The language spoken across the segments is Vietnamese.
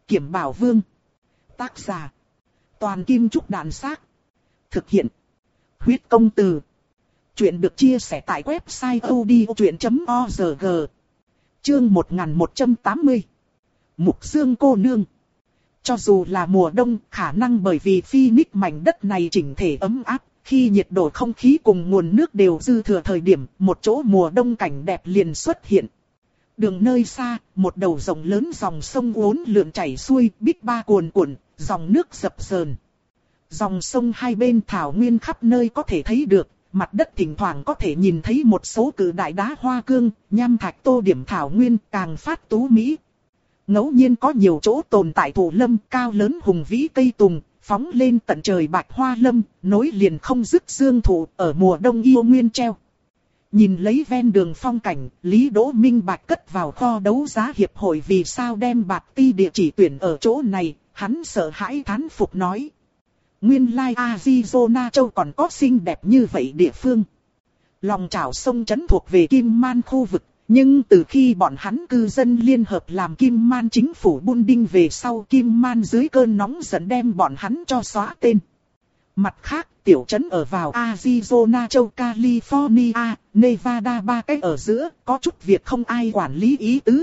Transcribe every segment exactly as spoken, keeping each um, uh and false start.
Kiểm Bảo Vương. Tác giả. Toàn Kim Trúc Đàn Xác. Thực hiện. Huyết Công Từ. Chuyện được chia sẻ tại website odchuyện chấm org. Chương một nghìn một trăm tám mươi. Mục Dương cô nương. Cho dù là mùa đông, khả năng bởi vì Phoenix mảnh đất này chỉnh thể ấm áp, khi nhiệt độ không khí cùng nguồn nước đều dư thừa thời điểm, một chỗ mùa đông cảnh đẹp liền xuất hiện. Đường nơi xa, một đầu rộng lớn dòng sông uốn lượn chảy xuôi, bích ba cuồn cuộn, dòng nước dập dờn. Dòng sông hai bên thảo nguyên khắp nơi có thể thấy được, mặt đất thỉnh thoảng có thể nhìn thấy một số cự đại đá hoa cương, nham thạch tô điểm thảo nguyên càng phát tú mỹ. Ngẫu nhiên có nhiều chỗ tồn tại thụ lâm cao lớn hùng vĩ cây tùng, phóng lên tận trời bạch hoa lâm, nối liền không dứt dương thụ ở mùa đông yêu nguyên treo. Nhìn lấy ven đường phong cảnh, Lý Đỗ minh bạch cất vào kho đấu giá hiệp hội vì sao đem bạc ti địa chỉ tuyển ở chỗ này, hắn sợ hãi thán phục nói. Nguyên lai Arizona châu còn có xinh đẹp như vậy địa phương. Lòng chảo sông trấn thuộc về Kim Man khu vực, nhưng từ khi bọn hắn cư dân liên hợp làm Kim Man chính phủ buôn đinh về sau, Kim Man dưới cơn nóng giận đem bọn hắn cho xóa tên. Mặt khác, tiểu trấn ở vào Arizona châu California, Nevada ba cái ở giữa, có chút việc không ai quản lý ý tứ.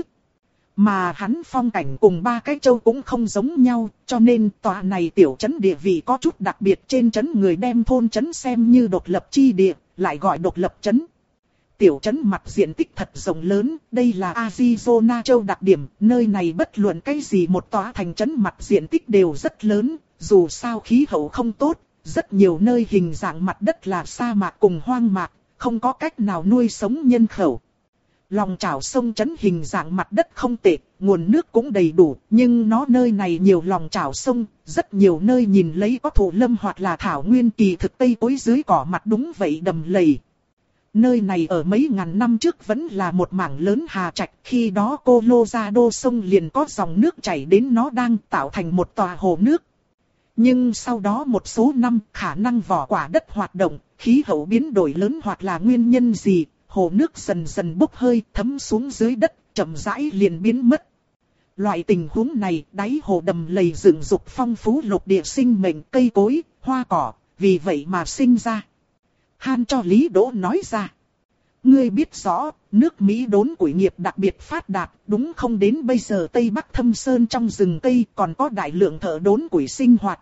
Mà hắn phong cảnh cùng ba cái châu cũng không giống nhau, cho nên tòa này tiểu trấn địa vị có chút đặc biệt, trên trấn người đem thôn trấn xem như độc lập chi địa, lại gọi độc lập trấn. Tiểu trấn mặt diện tích thật rộng lớn, đây là Arizona châu đặc điểm, nơi này bất luận cái gì một tòa thành trấn mặt diện tích đều rất lớn, dù sao khí hậu không tốt, rất nhiều nơi hình dạng mặt đất là sa mạc cùng hoang mạc, không có cách nào nuôi sống nhân khẩu. Lòng chảo sông trấn hình dạng mặt đất không tệ, nguồn nước cũng đầy đủ, nhưng nó nơi này nhiều lòng chảo sông, rất nhiều nơi nhìn lấy có thổ lâm hoặc là thảo nguyên, kỳ thực tây cuối dưới cỏ mặt đúng vậy đầm lầy. Nơi này ở mấy ngàn năm trước vẫn là một mảng lớn hà trạch, khi đó Colorado sông liền có dòng nước chảy đến nó đang tạo thành một tòa hồ nước. Nhưng sau đó một số năm, khả năng vỏ quả đất hoạt động, khí hậu biến đổi lớn hoặc là nguyên nhân gì, hồ nước dần dần bốc hơi, thấm xuống dưới đất, chậm rãi liền biến mất. Loại tình huống này, đáy hồ đầm lầy dựng dục phong phú lục địa sinh mệnh, cây cối, hoa cỏ, vì vậy mà sinh ra. Han cho Lý Đỗ nói ra. Ngươi biết rõ, nước Mỹ đốn củi nghiệp đặc biệt phát đạt, đúng không? Đến bây giờ Tây Bắc Thâm Sơn trong rừng cây còn có đại lượng thợ đốn củi sinh hoạt.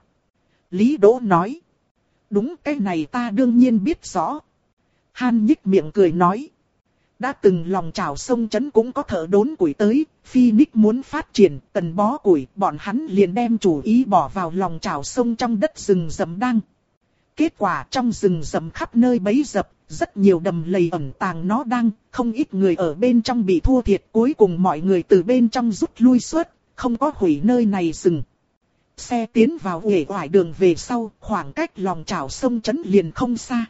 Lý Đỗ nói. Đúng, cái này ta đương nhiên biết rõ. Han nhích miệng cười nói. Đã từng lòng chảo sông trấn cũng có thợ đốn củi tới, Phoenix muốn phát triển, cần bó củi, bọn hắn liền đem chủ ý bỏ vào lòng chảo sông trong đất rừng rậm đang. Kết quả trong rừng rậm khắp nơi bấy dập, rất nhiều đầm lầy ẩn tàng nó đang, không ít người ở bên trong bị thua thiệt, cuối cùng mọi người từ bên trong rút lui suốt, không có hủy nơi này rừng. Xe tiến vào uể oải đường về sau, khoảng cách lòng chảo sông trấn liền không xa.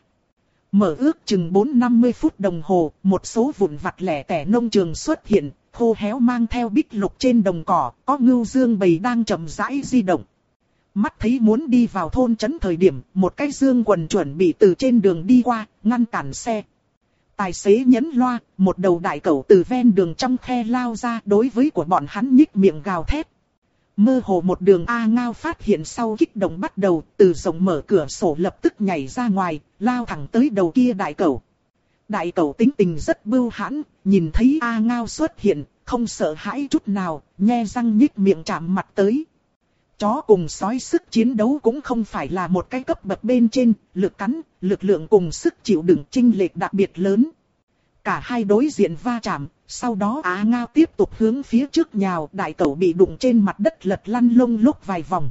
Mở ước chừng bốn đến năm mươi phút đồng hồ, một số vụn vặt lẻ tẻ nông trường xuất hiện, khô héo mang theo bích lục trên đồng cỏ, có ngưu dương bầy đang chậm rãi di động. Mắt thấy muốn đi vào thôn trấn thời điểm, một cái dương quần chuẩn bị từ trên đường đi qua, ngăn cản xe. Tài xế nhấn loa, một đầu đại cẩu từ ven đường trong khe lao ra, đối với của bọn hắn nhích miệng gào thét. Mơ hồ một đường A Ngao phát hiện sau kích động bắt đầu, từ rộng mở cửa sổ lập tức nhảy ra ngoài, lao thẳng tới đầu kia đại cẩu. Đại cẩu tính tình rất bưu hãn, nhìn thấy A Ngao xuất hiện, không sợ hãi chút nào, nhe răng nhích miệng chạm mặt tới. Chó cùng sói sức chiến đấu cũng không phải là một cái cấp bậc bên trên, lực cắn, lực lượng cùng sức chịu đựng chênh lệch đặc biệt lớn. Cả hai đối diện va chạm, sau đó Á Ngao tiếp tục hướng phía trước nhào, đại cẩu bị đụng trên mặt đất lật lăn lông lốc vài vòng.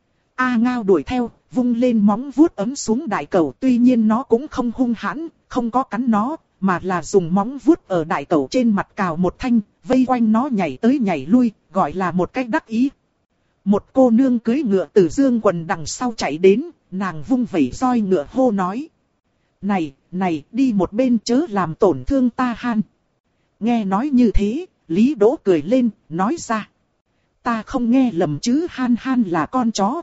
A Ngao đuổi theo, vung lên móng vuốt ấm xuống đại cẩu, tuy nhiên nó cũng không hung hãn, không có cắn nó, mà là dùng móng vuốt ở đại cẩu trên mặt cào một thanh, vây quanh nó nhảy tới nhảy lui, gọi là một cách đắc ý. Một cô nương cưỡi ngựa từ dương quần đằng sau chạy đến, nàng vung vẩy roi ngựa hô nói. Này, này, đi một bên chớ làm tổn thương ta Han. Nghe nói như thế, Lý Đỗ cười lên, nói ra. Ta không nghe lầm chứ, Han Han là con chó.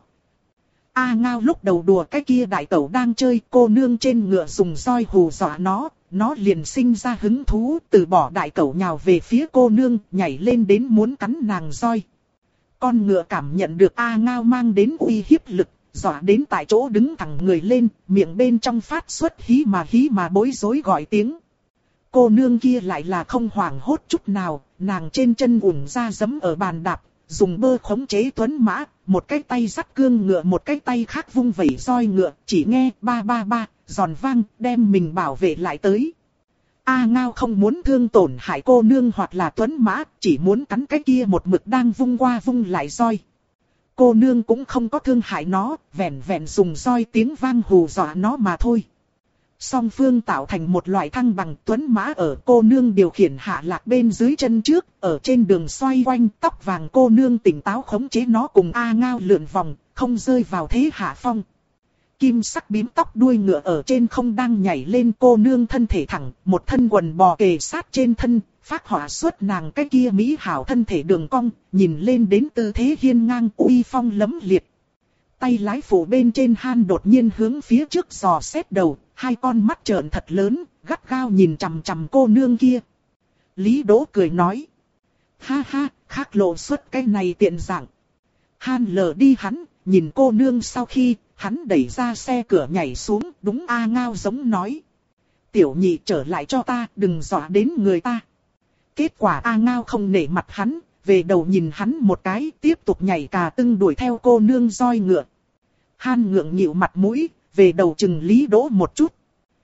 A Ngao lúc đầu đùa cái kia đại tẩu đang chơi, cô nương trên ngựa dùng roi hù dọa nó, nó liền sinh ra hứng thú, từ bỏ đại cẩu nhào về phía cô nương, nhảy lên đến muốn cắn nàng roi. Con ngựa cảm nhận được A Ngao mang đến uy hiếp lực, dọa đến tại chỗ đứng thẳng người lên, miệng bên trong phát xuất hí mà hí mà bối rối gọi tiếng. Cô nương kia lại là không hoảng hốt chút nào, nàng trên chân ủng ra giẫm ở bàn đạp, dùng bơ khống chế tuấn mã, một cái tay dắt cương ngựa, một cái tay khác vung vẩy roi ngựa, chỉ nghe ba ba ba, giòn vang, đem mình bảo vệ lại tới. A Ngao không muốn thương tổn hại cô nương hoặc là tuấn mã, chỉ muốn cắn cái kia một mực đang vung qua vung lại roi. Cô nương cũng không có thương hại nó, vẹn vẹn dùng roi tiếng vang hù dọa nó mà thôi. Song phương tạo thành một loại thăng bằng, tuấn mã ở cô nương điều khiển hạ lạc bên dưới chân trước, ở trên đường xoay quanh, tóc vàng cô nương tỉnh táo khống chế nó cùng A Ngao lượn vòng, không rơi vào thế hạ phong. Kim sắc bím tóc đuôi ngựa ở trên không đang nhảy lên, cô nương thân thể thẳng, một thân quần bò kề sát trên thân, phác họa xuất nàng cái kia mỹ hảo thân thể đường cong, nhìn lên đến tư thế hiên ngang uy phong lẫm liệt. Tay lái phủ bên trên Han đột nhiên hướng phía trước dò xét đầu, hai con mắt trợn thật lớn, gắt gao nhìn chằm chằm cô nương kia. Lý Đỗ cười nói. Ha ha, khác lộ xuất cái này tiện dạng. Han lờ đi hắn, nhìn cô nương sau khi, hắn đẩy ra xe cửa nhảy xuống, đúng A Ngao giống nói. Tiểu nhị trở lại cho ta, đừng dọa đến người ta. Kết quả A Ngao không nể mặt hắn, về đầu nhìn hắn một cái, tiếp tục nhảy cà tưng đuổi theo cô nương roi ngựa. Han ngượng nghịu mặt mũi, về đầu chừng Lý Đỗ một chút.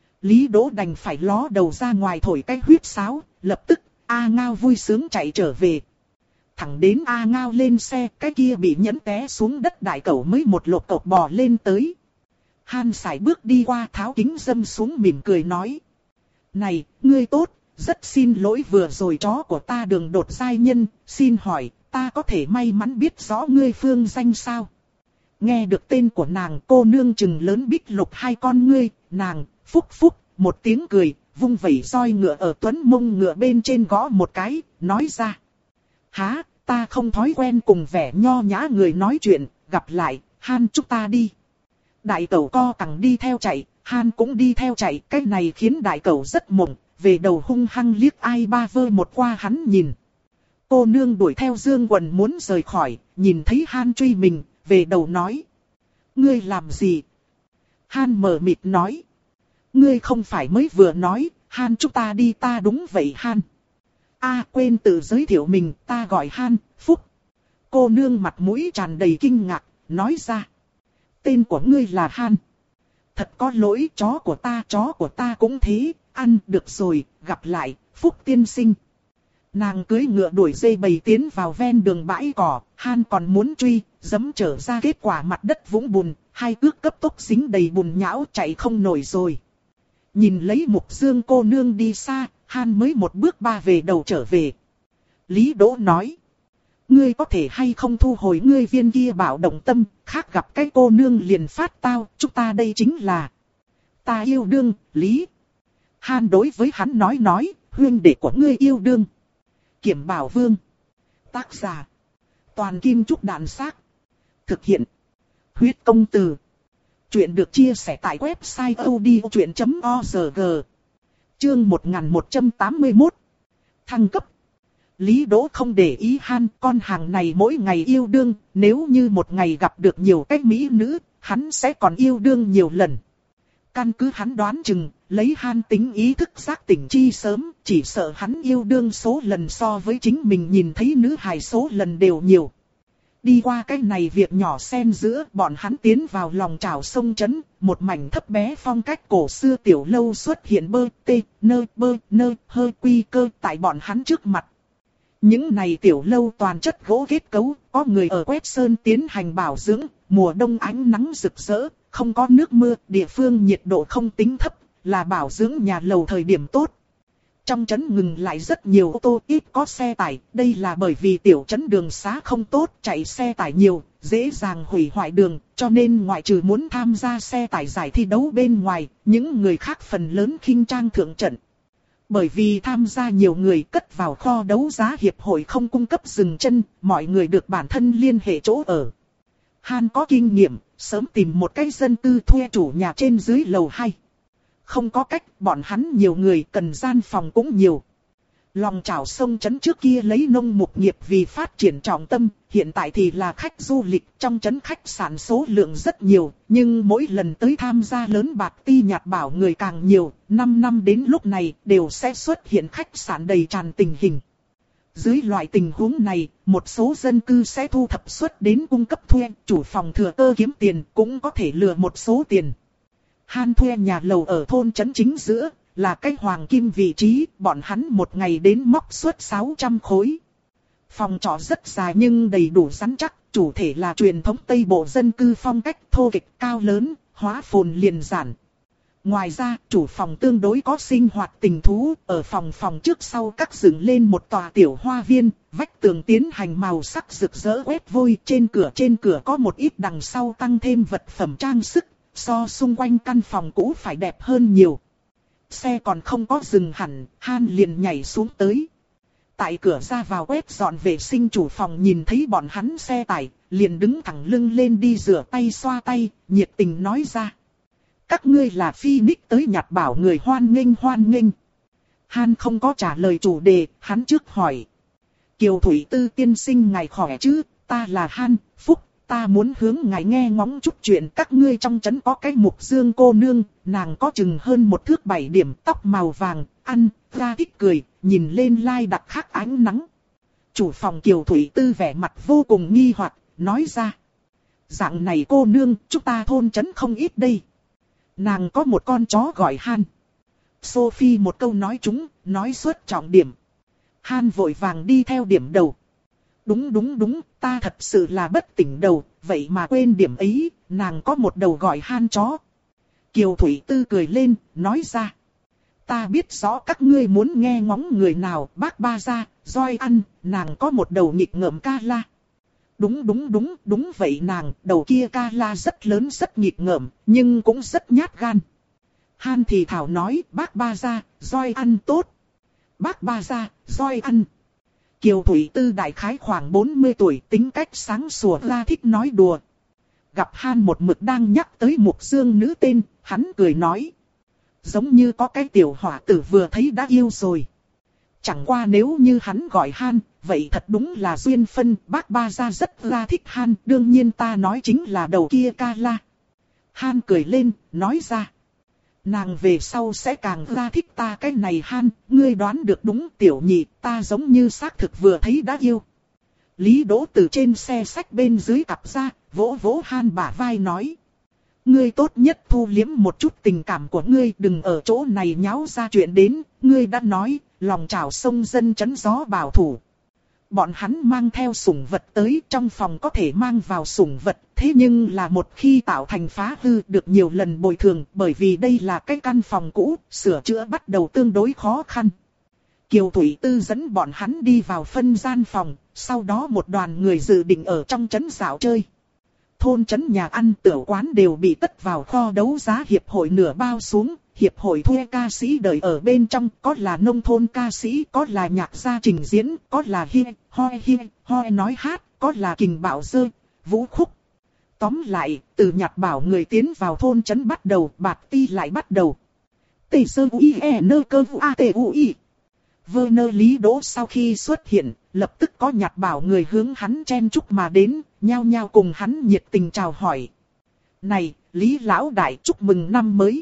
Lý Đỗ đành phải ló đầu ra ngoài thổi cái huyết sáo, lập tức A Ngao vui sướng chạy trở về. Thẳng đến A Ngao lên xe, cái kia bị nhẫn té xuống đất đại cẩu mới một lột cộc bò lên tới. Han sải bước đi qua tháo kính dâm xuống mỉm cười nói. Này, ngươi tốt, rất xin lỗi vừa rồi chó của ta đường đột giai nhân, xin hỏi, ta có thể may mắn biết rõ ngươi phương danh sao? Nghe được tên của nàng, cô nương trừng lớn bích lục hai con ngươi, nàng, phúc phúc, một tiếng cười, vung vẩy roi ngựa ở tuấn mông ngựa bên trên gõ một cái, nói ra. Há, ta không thói quen cùng vẻ nho nhã người nói chuyện, gặp lại, Han chúng ta đi. Đại cẩu co cẳng đi theo chạy, Han cũng đi theo chạy, cái này khiến đại cẩu rất mộng, về đầu hung hăng liếc ai ba vơ một qua hắn nhìn. Cô nương đuổi theo Dương Quần muốn rời khỏi, nhìn thấy Han truy mình, về đầu nói. Ngươi làm gì? Han mờ mịt nói. Ngươi không phải mới vừa nói, Han chúng ta đi ta đúng vậy Han. A quên tự giới thiệu mình, ta gọi Han, Phúc. Cô nương mặt mũi tràn đầy kinh ngạc, nói ra. Tên của ngươi là Han. Thật có lỗi, chó của ta, chó của ta cũng thế, ăn được rồi, gặp lại, Phúc tiên sinh. Nàng cưỡi ngựa đuổi dây bầy tiến vào ven đường bãi cỏ, Han còn muốn truy, giẫm trở ra kết quả mặt đất vũng bùn, hai cước cấp tốc dính đầy bùn nhão chạy không nổi rồi. Nhìn lấy Mục Dương cô nương đi xa, Han mới một bước ba về đầu trở về. Lý Đỗ nói. Ngươi có thể hay không thu hồi ngươi viên kia bạo động tâm, khác gặp cái cô nương liền phát tao, chúng ta đây chính là. Ta yêu đương, Lý. Han đối với hắn nói nói, huynh đệ của ngươi yêu đương. Kiểm Bảo Vương. Tác giả. Toàn Kim Trúc Đạn Xác. Thực hiện. Huyết Công Từ. Chuyện được chia sẻ tại website odchuyện chấm org. Chương một nghìn một trăm tám mươi mốt. Thăng cấp. Lý Đỗ không để ý Han, con hàng này mỗi ngày yêu đương, nếu như một ngày gặp được nhiều cách mỹ nữ, hắn sẽ còn yêu đương nhiều lần. Căn cứ hắn đoán chừng, lấy Han tính ý thức giác tỉnh chi sớm, chỉ sợ hắn yêu đương số lần so với chính mình nhìn thấy nữ hài số lần đều nhiều. Đi qua cái này việc nhỏ xen giữa, bọn hắn tiến vào lòng chảo sông trấn, một mảnh thấp bé phong cách cổ xưa tiểu lâu xuất hiện bơ tê, nơ bơ nơ hơi quy cơ tại bọn hắn trước mặt. Những này tiểu lâu toàn chất gỗ kết cấu, có người ở quét sơn tiến hành bảo dưỡng, mùa đông ánh nắng rực rỡ, không có nước mưa, địa phương nhiệt độ không tính thấp, là bảo dưỡng nhà lầu thời điểm tốt. Trong trấn ngừng lại rất nhiều ô tô, ít có xe tải, đây là bởi vì tiểu trấn đường xá không tốt, chạy xe tải nhiều, dễ dàng hủy hoại đường, cho nên ngoại trừ muốn tham gia xe tải giải thi đấu bên ngoài, những người khác phần lớn khinh trang thượng trận. Bởi vì tham gia nhiều người cất vào kho đấu giá hiệp hội không cung cấp dừng chân, mọi người được bản thân liên hệ chỗ ở. Han có kinh nghiệm, sớm tìm một cái dân tư thuê chủ nhà trên dưới lầu hai. Không có cách, bọn hắn nhiều người cần gian phòng cũng nhiều. Lòng chảo sông trấn trước kia lấy nông mục nghiệp vì phát triển trọng tâm, hiện tại thì là khách du lịch, trong trấn khách sạn số lượng rất nhiều, nhưng mỗi lần tới tham gia lớn bạc ti nhặt bảo người càng nhiều, năm năm đến lúc này đều sẽ xuất hiện khách sạn đầy tràn tình hình. Dưới loại tình huống này, một số dân cư sẽ thu thập suất đến cung cấp thuê, chủ phòng thừa cơ kiếm tiền cũng có thể lừa một số tiền. Han thuê nhà lầu ở thôn trấn chính giữa, là cái hoàng kim vị trí, bọn hắn một ngày đến móc suất sáu trăm khối. Phòng trọ rất dài nhưng đầy đủ rắn chắc, chủ thể là truyền thống Tây Bộ dân cư phong cách thô kệch cao lớn, hóa phồn liền giản. Ngoài ra, chủ phòng tương đối có sinh hoạt tình thú, ở phòng phòng trước sau cắt dựng lên một tòa tiểu hoa viên, vách tường tiến hành màu sắc rực rỡ quét vôi, trên cửa trên cửa có một ít đằng sau tăng thêm vật phẩm trang sức, so xung quanh căn phòng cũ phải đẹp hơn nhiều. Xe còn không có dừng hẳn, Han liền nhảy xuống tới. Tại cửa ra vào quét dọn vệ sinh chủ phòng nhìn thấy bọn hắn xe tải, liền đứng thẳng lưng lên đi rửa tay xoa tay, nhiệt tình nói ra. Các ngươi là Phoenix tới nhặt bảo người hoan nghênh hoan nghênh. Han không có trả lời chủ đề, hắn trước hỏi. Kiều Thủy Tư tiên sinh ngài khỏe chứ, ta là Han, Phúc. Ta muốn hướng ngài nghe ngóng chút chuyện các ngươi trong trấn có cái mục dương cô nương, nàng có chừng hơn một thước bảy điểm tóc màu vàng, ăn, ra thích cười, nhìn lên lai đặc khác ánh nắng. Chủ phòng Kiều Thủy Tư vẻ mặt vô cùng nghi hoặc, nói ra. Dạng này cô nương, chúng ta thôn trấn không ít đây. Nàng có một con chó gọi Han. Sophie một câu nói chúng, nói suốt trọng điểm. Han vội vàng đi theo điểm đầu. Đúng đúng đúng, ta thật sự là bất tỉnh đầu, vậy mà quên điểm ấy, nàng có một đầu gọi Han chó. Kiều Thủy Tư cười lên, nói ra. Ta biết rõ các ngươi muốn nghe ngóng người nào, bác ba ra, roi ăn, nàng có một đầu nghịch ngợm ca la. Đúng đúng đúng, đúng vậy nàng, đầu kia ca la rất lớn rất nghịch ngợm, nhưng cũng rất nhát gan. Han thì thảo nói, bác ba ra, roi ăn tốt. Bác ba ra, roi ăn. Kiều Thủy Tư đại khái khoảng bốn mươi tuổi, tính cách sáng sủa ra thích nói đùa. Gặp Han một mực đang nhắc tới mục dương nữ tên, hắn cười nói. Giống như có cái tiểu hỏa tử vừa thấy đã yêu rồi. Chẳng qua nếu như hắn gọi Han, vậy thật đúng là duyên phân, bác ba ra rất ra thích Han, đương nhiên ta nói chính là đầu kia ca la. Han cười lên, nói ra. Nàng về sau sẽ càng ra thích ta cái này Han, ngươi đoán được đúng tiểu nhị, ta giống như xác thực vừa thấy đã yêu. Lý Đỗ từ trên xe xách bên dưới cặp ra, vỗ vỗ Han bả vai nói. Ngươi tốt nhất thu liếm một chút tình cảm của ngươi, đừng ở chỗ này nháo ra chuyện đến, ngươi đã nói, lòng chảo sông dân chấn gió bảo thủ. Bọn hắn mang theo sủng vật tới, trong phòng có thể mang vào sủng vật, thế nhưng là một khi tạo thành phá hư được nhiều lần bồi thường, bởi vì đây là cái căn phòng cũ, sửa chữa bắt đầu tương đối khó khăn. Kiều Thủy Tư dẫn bọn hắn đi vào phân gian phòng, sau đó một đoàn người dự định ở trong trấn dạo chơi. Thôn trấn nhà ăn tiểu quán đều bị tất vào kho đấu giá hiệp hội nửa bao xuống, hiệp hội thuê ca sĩ đợi ở bên trong, có là nông thôn ca sĩ, có là nhạc gia trình diễn, có là hi, hoi hi, hoi nói hát, có là kình bạo dơ, vũ khúc. Tóm lại, từ nhặt bảo người tiến vào thôn trấn bắt đầu, bạt ti lại bắt đầu. Tê sơ ui e nơ cơ vụ a tê ui. Vơ nơ Lý Đỗ sau khi xuất hiện, lập tức có nhặt bảo người hướng hắn chen chúc mà đến, nhao nhao cùng hắn nhiệt tình chào hỏi. Này, Lý Lão Đại chúc mừng năm mới.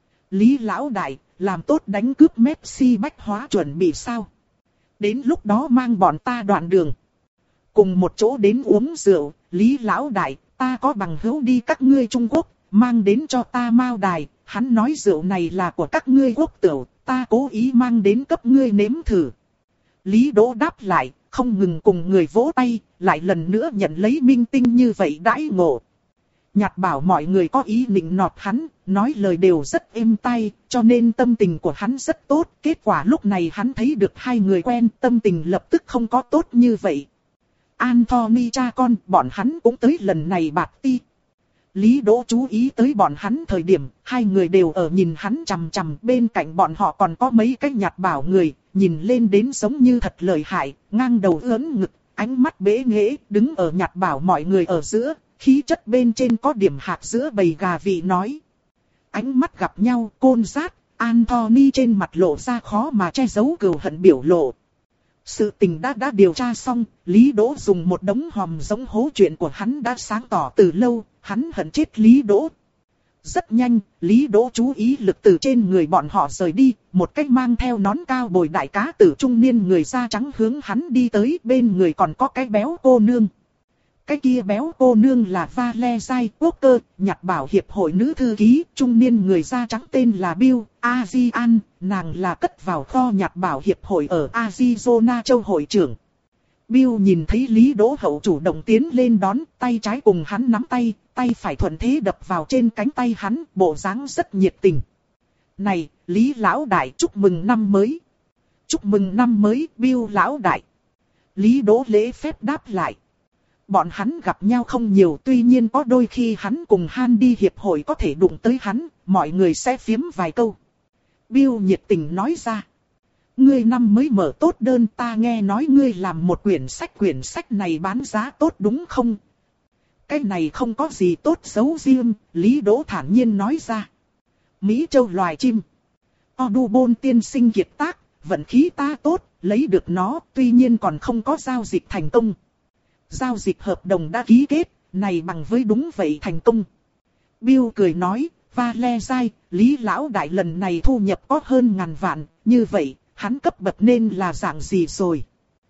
Lý Lão Đại, làm tốt đánh cướp Messi bách hóa chuẩn bị sao? Đến lúc đó mang bọn ta đoạn đường. Cùng một chỗ đến uống rượu, Lý Lão Đại, ta có bằng hữu đi các ngươi Trung Quốc, mang đến cho ta Mao Đài, hắn nói rượu này là của các ngươi quốc tửu, ta cố ý mang đến cấp ngươi nếm thử. Lý Đỗ đáp lại, không ngừng cùng người vỗ tay, lại lần nữa nhận lấy minh tinh như vậy đãi ngộ. Nhặt bảo mọi người có ý nịnh nọt hắn, nói lời đều rất êm tai, cho nên tâm tình của hắn rất tốt. Kết quả lúc này hắn thấy được hai người quen, tâm tình lập tức không có tốt như vậy. Anthony cha con, bọn hắn cũng tới lần này bạt ti. Lý Đỗ chú ý tới bọn hắn thời điểm, hai người đều ở nhìn hắn chằm chằm, bên cạnh bọn họ còn có mấy cái nhặt bảo người, nhìn lên đến giống như thật lợi hại, ngang đầu ưỡn ngực, ánh mắt bế nghễ, đứng ở nhặt bảo mọi người ở giữa, khí chất bên trên có điểm hạt giữa bầy gà vị nói. Ánh mắt gặp nhau, côn rát, Anthony trên mặt lộ ra khó mà che giấu cừu hận biểu lộ, Sự tình đã đã điều tra xong, Lý Đỗ dùng một đống hòm giống hố chuyện của hắn đã sáng tỏ từ lâu, hắn hận chết Lý Đỗ. Rất nhanh, Lý Đỗ chú ý lực từ trên người bọn họ rời đi, một cách mang theo nón cao bồi đại cá tử trung niên người da trắng hướng hắn đi tới, bên người còn có cái béo cô nương. Cái kia béo cô nương là Valesai Walker, nhặt bảo hiệp hội nữ thư ký, trung niên người da trắng tên là Bill Azian, nàng là cất vào kho nhặt bảo hiệp hội ở Arizona châu hội trưởng. Bill nhìn thấy Lý Đỗ Hậu chủ động tiến lên đón, tay trái cùng hắn nắm tay, tay phải thuận thế đập vào trên cánh tay hắn, bộ dáng rất nhiệt tình. Này, Lý lão đại, chúc mừng năm mới. Chúc mừng năm mới, Bill lão đại. Lý Đỗ lễ phép đáp lại. Bọn hắn gặp nhau không nhiều, tuy nhiên có đôi khi hắn cùng Han đi hiệp hội có thể đụng tới hắn, mọi người sẽ phiếm vài câu. Bill nhiệt tình nói ra. Ngươi năm mới mở tốt đơn, ta nghe nói ngươi làm một quyển sách, quyển sách này bán giá tốt đúng không? Cái này không có gì tốt giấu riêng, Lý Đỗ thản nhiên nói ra. Mỹ Châu loài chim. Audubon tiên sinh kiệt tác, vận khí ta tốt, lấy được nó, tuy nhiên còn không có giao dịch thành công. Giao dịch hợp đồng đã ký kết, này bằng với đúng vậy thành công. Bill cười nói, Valesai, Lý lão đại lần này thu nhập có hơn ngàn vạn, như vậy, hắn cấp bậc nên là dạng gì rồi?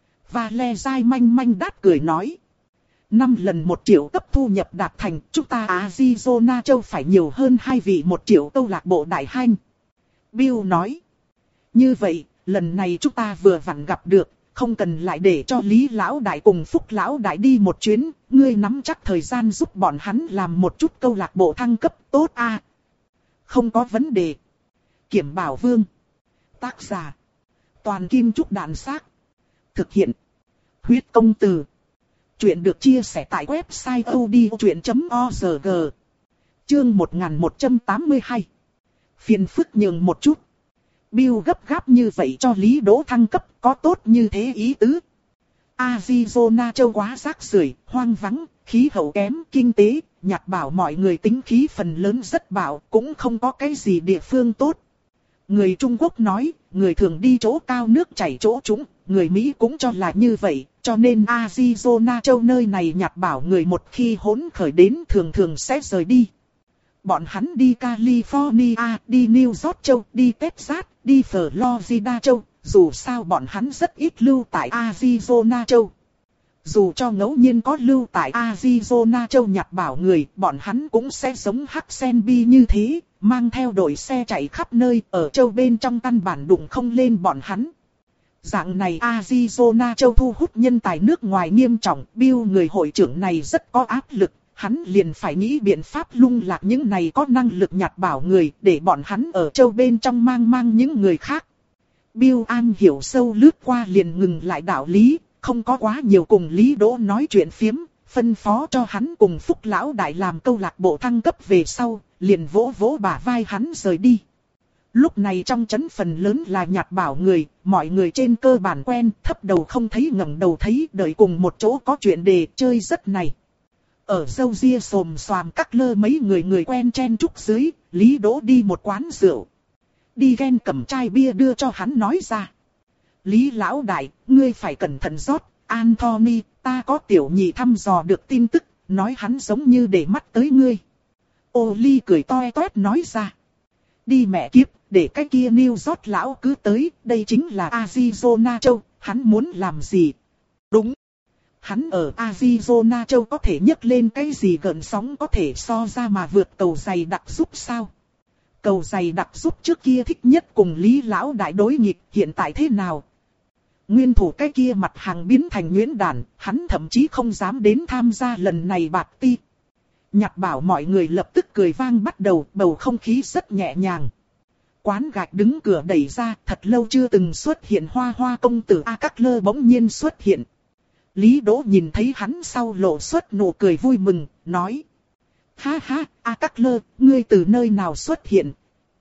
Valesai manh manh đát cười nói. Năm lần một triệu cấp thu nhập đạt thành, chúng ta Arizona châu phải nhiều hơn hai vị một triệu câu lạc bộ đại hanh. Bill nói. Như vậy, lần này chúng ta vừa vặn gặp được, không cần lại để cho Lý lão đại cùng Phúc lão đại đi một chuyến, ngươi nắm chắc thời gian giúp bọn hắn làm một chút câu lạc bộ thăng cấp tốt a. À? Không có vấn đề. Kiểm Bảo Vương. Tác giả. Toàn Kim Trúc Đạn Xác. Thực hiện. Huyết Công Từ. Chuyện được chia sẻ tại website odchuyện chấm org. Chương một nghìn một trăm tám mươi hai. Phiền phức nhường một chút. Bill gấp gáp như vậy cho Lý Đỗ thăng cấp, có tốt như thế ý tứ. Arizona châu quá rác rưởi, hoang vắng, khí hậu kém, kinh tế, nhặt bảo mọi người tính khí phần lớn rất bạo, cũng không có cái gì địa phương tốt. Người Trung Quốc nói, người thường đi chỗ cao nước chảy chỗ trũng, người Mỹ cũng cho là như vậy, cho nên Arizona châu nơi này nhặt bảo người một khi hỗn khởi đến thường thường sẽ rời đi. Bọn hắn đi California, đi New York châu, đi Texas, đi Florida châu, dù sao bọn hắn rất ít lưu tại Arizona châu. Dù cho ngẫu nhiên có lưu tại Arizona châu nhặt bảo người, bọn hắn cũng sẽ giống Hucksenby như thế, mang theo đội xe chạy khắp nơi, ở châu bên trong căn bản đụng không lên bọn hắn. Dạng này Arizona châu thu hút nhân tài nước ngoài nghiêm trọng, Bill người hội trưởng này rất có áp lực. Hắn liền phải nghĩ biện pháp lung lạc những này có năng lực nhặt bảo người, để bọn hắn ở châu bên trong mang mang những người khác. Bill An hiểu sâu lướt qua liền ngừng lại đạo lý, không có quá nhiều cùng Lý Đỗ nói chuyện phiếm, phân phó cho hắn cùng Phúc lão đại làm câu lạc bộ thăng cấp về sau, liền vỗ vỗ bả vai hắn rời đi. Lúc này trong trấn phần lớn là nhặt bảo người, mọi người trên cơ bản quen, thấp đầu không thấy ngẩng đầu thấy, đợi cùng một chỗ có chuyện đề chơi rất này. Ở dâu ria xồm xoàm cắt lơ mấy người người quen chen chúc dưới, Lý Đỗ đi một quán rượu. Đi ghen cầm chai bia đưa cho hắn nói ra. Lý lão đại, ngươi phải cẩn thận rót, Anthony, ta có tiểu nhị thăm dò được tin tức, nói hắn giống như để mắt tới ngươi. Oli cười toe toét nói ra. Đi mẹ kiếp, để cái kia New York lão cứ tới, đây chính là Arizona châu, hắn muốn làm gì? Đúng. Hắn ở Arizona châu có thể nhấc lên cái gì gợn sóng có thể so ra mà vượt cầu dày đặc giúp sao? Cầu dày đặc giúp trước kia thích nhất cùng Lý lão đại đối nghịch, hiện tại thế nào? Nguyên thủ cái kia mặt hàng biến thành nhuyễn đản, hắn thậm chí không dám đến tham gia lần này bạc ti. Nhặt bảo mọi người lập tức cười vang bắt đầu, bầu không khí rất nhẹ nhàng. Quán gạch đứng cửa đẩy ra, thật lâu chưa từng xuất hiện hoa hoa công tử A Cát Lơ bỗng nhiên xuất hiện. Lý Đỗ nhìn thấy hắn sau lộ xuất nụ cười vui mừng, nói. Ha ha, A Cát Lơ, ngươi từ nơi nào xuất hiện?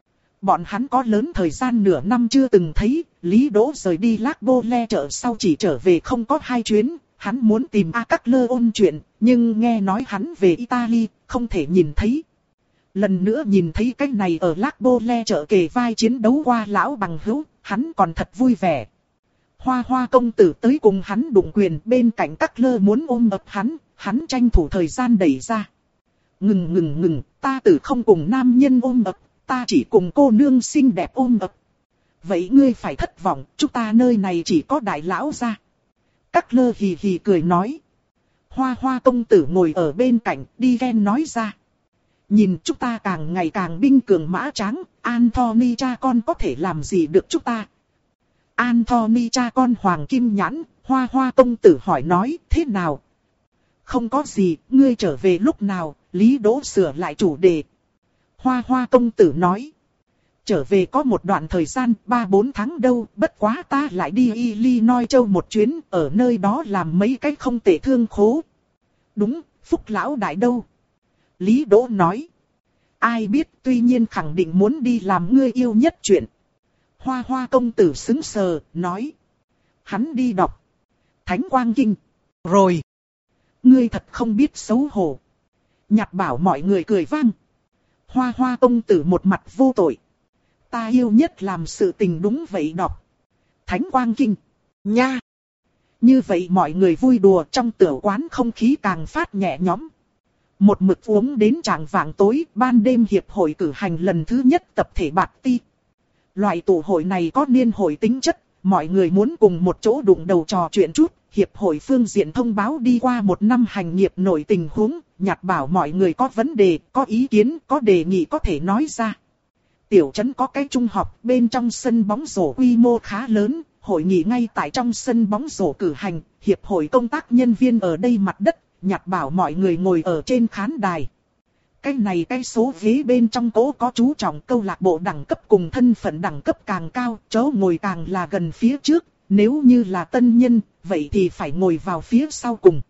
Bọn hắn có lớn thời gian nửa năm chưa từng thấy, Lý Đỗ rời đi Lác Bô Le chợ sau chỉ trở về không có hai chuyến, hắn muốn tìm A Cát Lơ ôn chuyện, nhưng nghe nói hắn về Italy, không thể nhìn thấy. Lần nữa nhìn thấy cái này ở Lác Bô Le chợ kề vai chiến đấu qua lão bằng hữu, hắn còn thật vui vẻ. Hoa Hoa công tử tới cùng hắn đụng quyền, bên cạnh các lơ muốn ôm ấp hắn, hắn tranh thủ thời gian đẩy ra. Ngừng ngừng ngừng, ta tử không cùng nam nhân ôm ấp, ta chỉ cùng cô nương xinh đẹp ôm ấp. Vậy ngươi phải thất vọng, chúng ta nơi này chỉ có đại lão gia. Các lơ hì hì cười nói. Hoa Hoa công tử ngồi ở bên cạnh, đi ghen nói ra. Nhìn chúng ta càng ngày càng binh cường mã tráng, Anthony cha con có thể làm gì được chúng ta. Anthony cha con hoàng kim nhãn, Hoa Hoa công tử hỏi nói, thế nào? Không có gì, ngươi trở về lúc nào? Lý Đỗ sửa lại chủ đề. Hoa Hoa công tử nói. Trở về có một đoạn thời gian, ba bốn tháng đâu, bất quá ta lại đi Illinois châu một chuyến, ở nơi đó làm mấy cái không tệ thương khố. Đúng, Phúc lão đại đâu? Lý Đỗ nói. Ai biết, tuy nhiên khẳng định muốn đi làm ngươi yêu nhất chuyện. Hoa Hoa công tử sững sờ, nói. Hắn đi đọc Thánh Quang Kinh. Rồi. Ngươi thật không biết xấu hổ. Nhặt bảo mọi người cười vang. Hoa Hoa công tử một mặt vô tội. Ta yêu nhất làm sự tình đúng vậy đọc Thánh Quang Kinh. Nha. Như vậy mọi người vui đùa, trong tiểu quán không khí càng phát nhẹ nhõm. Một mực uống đến chạng vạng tối, ban đêm hiệp hội cử hành lần thứ nhất tập thể bạc ti. Loại tụ hội này có niên hội tính chất, mọi người muốn cùng một chỗ đụng đầu trò chuyện chút. Hiệp hội phương diện thông báo đi qua một năm hành nghiệp nổi tình huống, nhặt bảo mọi người có vấn đề, có ý kiến, có đề nghị có thể nói ra. Tiểu trấn có cái trung học, bên trong sân bóng rổ quy mô khá lớn, hội nghị ngay tại trong sân bóng rổ cử hành, hiệp hội công tác nhân viên ở đây mặt đất, nhặt bảo mọi người ngồi ở trên khán đài. Cái này cái số ghế bên trong cố có chú trọng câu lạc bộ đẳng cấp cùng thân phận đẳng cấp càng cao, chỗ ngồi càng là gần phía trước, nếu như là tân nhân, vậy thì phải ngồi vào phía sau cùng.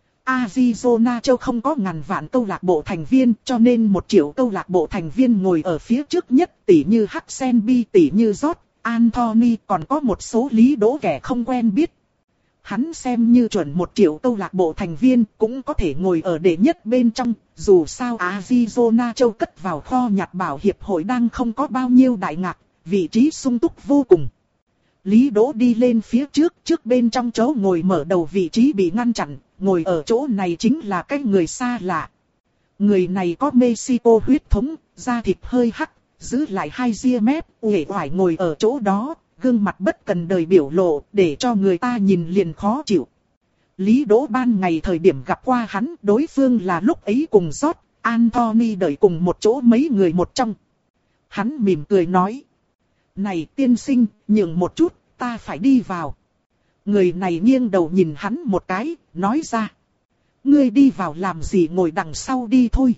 Arizona châu không có ngàn vạn câu lạc bộ thành viên, cho nên một triệu câu lạc bộ thành viên ngồi ở phía trước nhất, tỉ như Hucksenby, tỉ như George, Anthony, còn có một số Lý Đỗ kẻ không quen biết. Hắn xem như chuẩn một triệu câu lạc bộ thành viên, cũng có thể ngồi ở đệ nhất bên trong, dù sao Arizona châu cất vào kho nhặt bảo hiệp hội đang không có bao nhiêu đại ngạc, vị trí sung túc vô cùng. Lý Đỗ đi lên phía trước, trước bên trong chỗ ngồi mở đầu vị trí bị ngăn chặn, ngồi ở chỗ này chính là cái người xa lạ. Người này có Mexico huyết thống, da thịt hơi hắc, giữ lại hai ria mép, uể oải ngồi ở chỗ đó, gương mặt bất cần đời biểu lộ, để cho người ta nhìn liền khó chịu. Lý Đỗ ban ngày thời điểm gặp qua hắn, đối phương là lúc ấy cùng George, Anthony đợi cùng một chỗ mấy người một trong. Hắn mỉm cười nói. Này tiên sinh, nhường một chút, ta phải đi vào. Người này nghiêng đầu nhìn hắn một cái, nói ra. Ngươi đi vào làm gì, ngồi đằng sau đi thôi.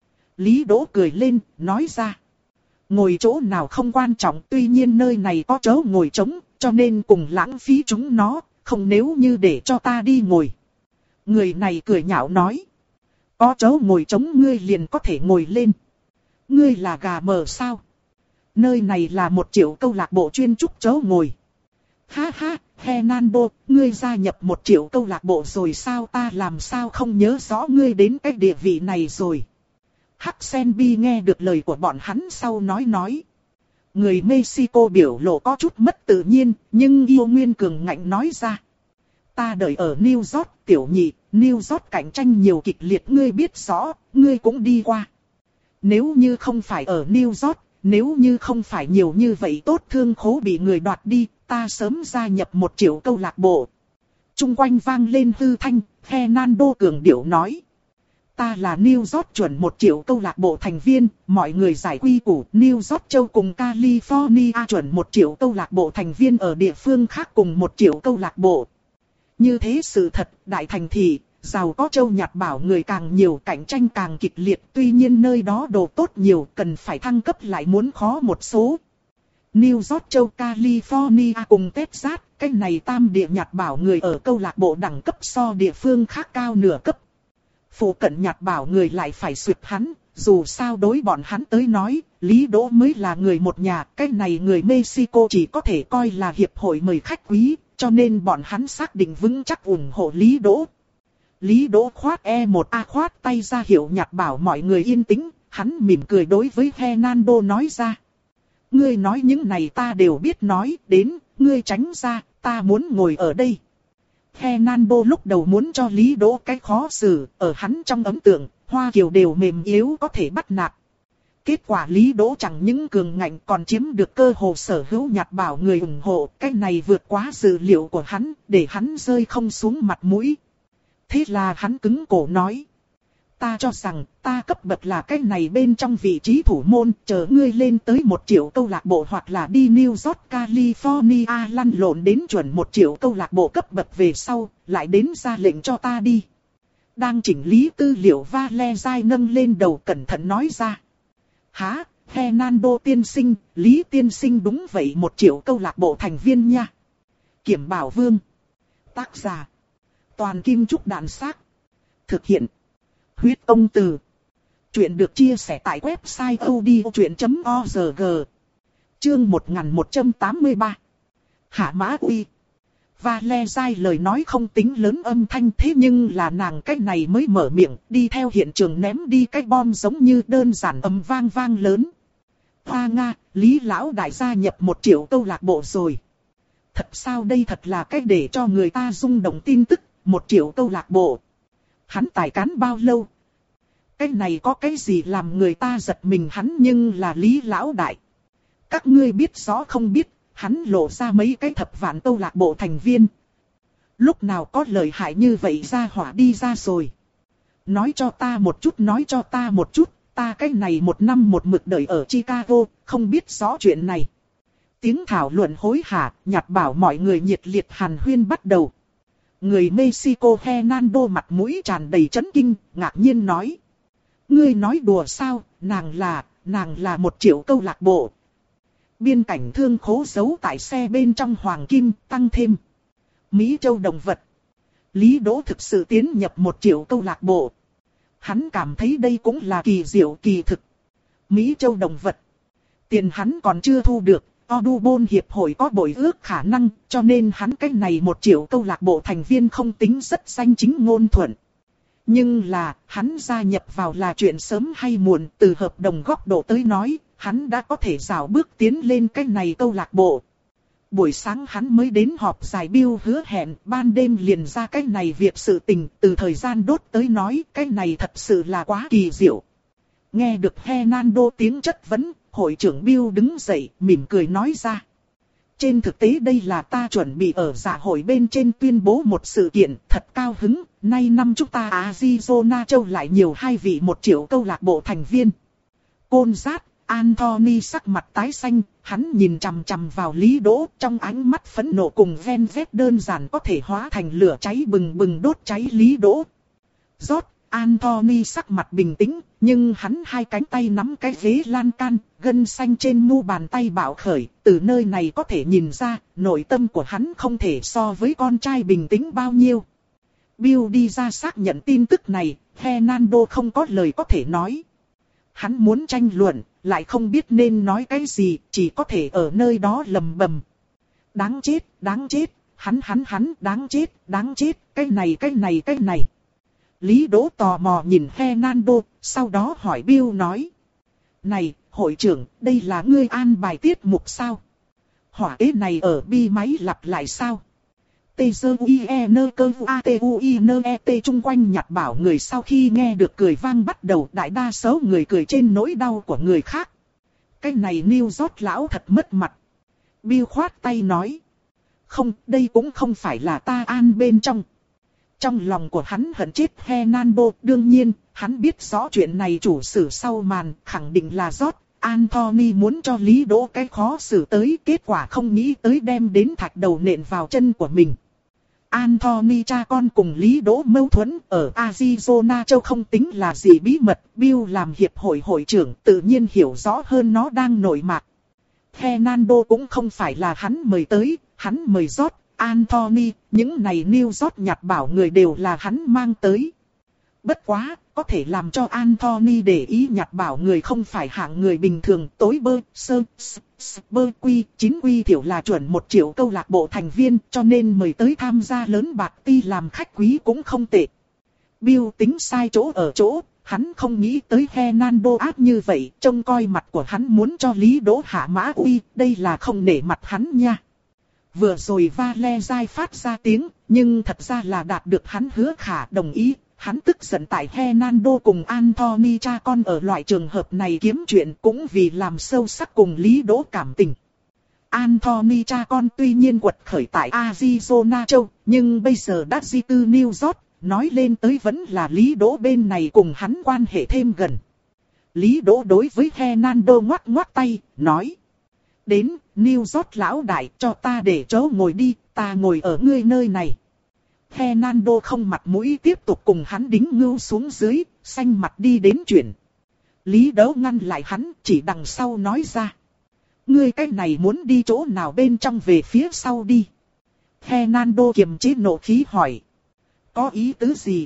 Lý Đỗ cười lên, nói ra. Ngồi chỗ nào không quan trọng, tuy nhiên nơi này có chỗ ngồi trống, cho nên cùng lãng phí chúng nó, không nếu như để cho ta đi ngồi. Người này cười nhạo nói. Có chỗ ngồi trống ngươi liền có thể ngồi lên. Ngươi là gà mờ sao? Nơi này là một triệu câu lạc bộ chuyên trúc chỗ ngồi. Ha ha, Hernando, ngươi gia nhập một triệu câu lạc bộ rồi sao, ta làm sao không nhớ rõ ngươi đến cái địa vị này rồi. Hucksenby nghe được lời của bọn hắn sau nói nói. Người Mexico biểu lộ có chút mất tự nhiên, nhưng yêu nguyên cường ngạnh nói ra. Ta đợi ở New York, tiểu nhị, New York cạnh tranh nhiều kịch liệt, ngươi biết rõ, ngươi cũng đi qua. Nếu như không phải ở New York, nếu như không phải nhiều như vậy tốt thương khố bị người đoạt đi, ta sớm gia nhập một triệu câu lạc bộ. Trung quanh vang lên hư thanh, Hernando cường điệu nói. Ta là New York chuẩn một triệu câu lạc bộ thành viên, mọi người giải quy củ. New York châu cùng California chuẩn một triệu câu lạc bộ thành viên, ở địa phương khác cùng một triệu câu lạc bộ. Như thế sự thật, đại thành thị, giàu có châu nhặt bảo người càng nhiều, cạnh tranh càng kịch liệt. Tuy nhiên nơi đó đồ tốt nhiều, cần phải thăng cấp lại muốn khó một số. New York châu California cùng Texas, cái này tam địa nhặt bảo người ở câu lạc bộ đẳng cấp so địa phương khác cao nửa cấp. Phụ cận nhặt bảo người lại phải suyệt hắn, dù sao đối bọn hắn tới nói, Lý Đỗ mới là người một nhà, cái này người Mexico chỉ có thể coi là hiệp hội mời khách quý, cho nên bọn hắn xác định vững chắc ủng hộ Lý Đỗ. Lý Đỗ khoát e một a khoát tay ra hiệu nhặt bảo mọi người yên tĩnh, hắn mỉm cười đối với Hernando nói ra. Ngươi nói những này ta đều biết nói, đến, ngươi tránh ra, ta muốn ngồi ở đây. Fernando lúc đầu muốn cho Lý Đỗ cái khó xử, ở hắn trong ấn tượng, Hoa Kiều đều mềm yếu có thể bắt nạt. Kết quả Lý Đỗ chẳng những cường ngạnh còn chiếm được cơ hồ sở hữu Nhật Bảo người ủng hộ, cái này vượt quá dự liệu của hắn, để hắn rơi không xuống mặt mũi. Thế là hắn cứng cổ nói. Ta cho rằng ta cấp bậc là cái này bên trong vị trí thủ môn, chờ ngươi lên tới một triệu câu lạc bộ hoặc là đi New York, California lăn lộn đến chuẩn một triệu câu lạc bộ cấp bậc về sau, lại đến ra lệnh cho ta đi. Đang chỉnh lý tư liệu Valezai nâng lên đầu cẩn thận nói ra. Hả, Fernando tiên sinh, Lý tiên sinh đúng vậy một triệu câu lạc bộ thành viên nha. Kiểm Bảo Vương. Tác giả. Toàn Kim Trúc Đàn Xác. Thực hiện. Huyết Công Từ. Chuyện được chia sẻ tại website odchuyện chấm org. Chương một nghìn một trăm tám mươi ba. Hạ Mã Uy. Valezai lời nói không tính lớn âm thanh, thế nhưng là nàng cách này mới mở miệng, đi theo hiện trường ném đi cái bom giống như đơn giản ầm vang vang lớn. Hoa Nga, Lý lão đại gia nhập một triệu câu lạc bộ rồi. Thật sao đây, thật là cách để cho người ta rung động tin tức, một triệu câu lạc bộ. Hắn tài cán bao lâu? Cái này có cái gì làm người ta giật mình, hắn nhưng là Lý lão đại. Các ngươi biết rõ không biết, hắn lộ ra mấy cái thập vạn câu lạc bộ thành viên. Lúc nào có lợi hại như vậy ra hỏa đi ra rồi. Nói cho ta một chút, nói cho ta một chút, ta cái này một năm một mực đợi ở Chicago, không biết rõ chuyện này. Tiếng thảo luận hối hả, Nhật Bảo mọi người nhiệt liệt hàn huyên bắt đầu. Người Mexico Fernando mặt mũi tràn đầy chấn kinh, ngạc nhiên nói. Ngươi nói đùa sao, nàng là, nàng là một triệu câu lạc bộ. Biên cảnh thương khố giấu tại xe bên trong hoàng kim, tăng thêm. Mỹ Châu động vật. Lý Đỗ thực sự tiến nhập một triệu câu lạc bộ. Hắn cảm thấy đây cũng là kỳ diệu kỳ thực. Mỹ Châu động vật. Tiền hắn còn chưa thu được. Audubon hiệp hội có bội ước khả năng, cho nên hắn cái này một triệu câu lạc bộ thành viên không tính rất danh chính ngôn thuận. Nhưng là, hắn gia nhập vào là chuyện sớm hay muộn, từ hợp đồng góc độ tới nói, hắn đã có thể rào bước tiến lên cái này câu lạc bộ. Buổi sáng hắn mới đến họp giải Bill hứa hẹn, ban đêm liền ra cái này việc sự tình, từ thời gian đốt tới nói, cái này thật sự là quá kỳ diệu. Nghe được Fernando tiếng chất vấn, hội trưởng Bill đứng dậy, mỉm cười nói ra. Trên thực tế đây là ta chuẩn bị ở dạ hội bên trên tuyên bố một sự kiện thật cao hứng. Nay năm chúng ta Arizona châu lại nhiều hai vị một triệu câu lạc bộ thành viên. Côn Giác, Anthony sắc mặt tái xanh, hắn nhìn chằm chằm vào Lý Đỗ, trong ánh mắt phẫn nộ cùng ven vét đơn giản có thể hóa thành lửa cháy bừng bừng đốt cháy Lý Đỗ. Rót, Anthony sắc mặt bình tĩnh, nhưng hắn hai cánh tay nắm cái ghế lan can, gân xanh trên mu bàn tay bạo khởi, từ nơi này có thể nhìn ra, nội tâm của hắn không thể so với con trai bình tĩnh bao nhiêu. Bill đi ra xác nhận tin tức này, Fernando không có lời có thể nói. Hắn muốn tranh luận, lại không biết nên nói cái gì, chỉ có thể ở nơi đó lầm bầm. Đáng chết, đáng chết, hắn hắn hắn, đáng chết, đáng chết, cái này cái này cái này. Lý Đỗ tò mò nhìn Fernando, sau đó hỏi Bill nói. Này, hội trưởng, đây là ngươi an bài tiết mục sao? Hỏa kế này ở bi máy lặp lại sao? T-Z-U-I-N-K-U-A-T-U-I-N-E-T chung quanh Nhật Bảo người sau khi nghe được cười vang bắt đầu, đại đa số người cười trên nỗi đau của người khác. Cái này New York lão thật mất mặt. Bill khoát tay nói. Không, đây cũng không phải là ta an bên trong. Trong lòng của hắn hận chết Fernando, đương nhiên, hắn biết rõ chuyện này chủ sử sau màn, khẳng định là Rót. Anthony muốn cho Lý Đỗ cái khó xử tới, kết quả không nghĩ tới đem đến thạch đầu nện vào chân của mình. Anthony cha con cùng Lý Đỗ mâu thuẫn ở Arizona châu không tính là gì bí mật, Bill làm hiệp hội hội trưởng tự nhiên hiểu rõ hơn nó đang nổi mạc. Fernando cũng không phải là hắn mời tới, hắn mời Rót, Anthony, những này New York Nhật Bảo người đều là hắn mang tới. Bất quá, có thể làm cho Anthony để ý Nhật Bảo người không phải hạng người bình thường, tối bơ, sơ, s, s, bơ quy, chín quy thiểu là chuẩn một triệu câu lạc bộ thành viên, cho nên mời tới tham gia lớn bạc ti làm khách quý cũng không tệ. Bill tính sai chỗ ở chỗ, hắn không nghĩ tới Fernando ác như vậy, trông coi mặt của hắn muốn cho Lý Đỗ hạ mã uy, đây là không nể mặt hắn nha. vừa rồi Valezai phát ra tiếng, nhưng thật ra là đạt được hắn hứa khả đồng ý. Hắn tức giận tại Hernando cùng Anthony cha con ở loại trường hợp này kiếm chuyện cũng vì làm sâu sắc cùng Lý Đỗ cảm tình. Anthony cha con tuy nhiên quật khởi tại Arizona châu, nhưng bây giờ đã di cư New York, nói lên tới vẫn là Lý Đỗ bên này cùng hắn quan hệ thêm gần. Lý Đỗ đối với Hernando ngoắc ngoắc tay, nói. Đến, New York lão đại, cho ta để chỗ ngồi đi, ta ngồi ở ngươi nơi này. Hernando không mặt mũi tiếp tục cùng hắn đính ngưu xuống dưới, xanh mặt đi đến chuyển. Lý Đỗ ngăn lại hắn, chỉ đằng sau nói ra. Ngươi cái này muốn đi chỗ nào bên trong về phía sau đi. Hernando kiềm chế nộ khí hỏi. Có ý tứ gì?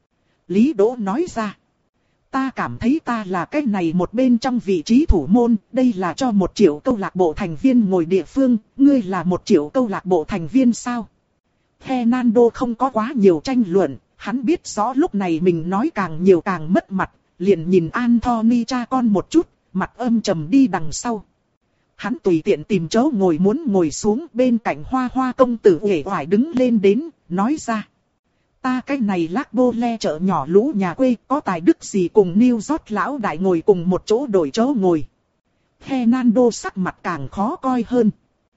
Lý Đỗ nói ra. Ta cảm thấy ta là cái này một bên trong vị trí thủ môn, đây là cho một triệu câu lạc bộ thành viên ngồi địa phương, ngươi là một triệu câu lạc bộ thành viên sao? Hernando không có quá nhiều tranh luận, hắn biết rõ lúc này mình nói càng nhiều càng mất mặt, liền nhìn Anthony cha con một chút, mặt âm trầm đi đằng sau. Hắn tùy tiện tìm chỗ ngồi muốn ngồi xuống bên cạnh Hoa Hoa công tử uể oải đứng lên đến, nói ra. Ta cái này lác bô le chợ nhỏ lũ nhà quê có tài đức gì cùng New York lão đại ngồi cùng một chỗ đổi chỗ ngồi. Hernando sắc mặt càng khó coi hơn.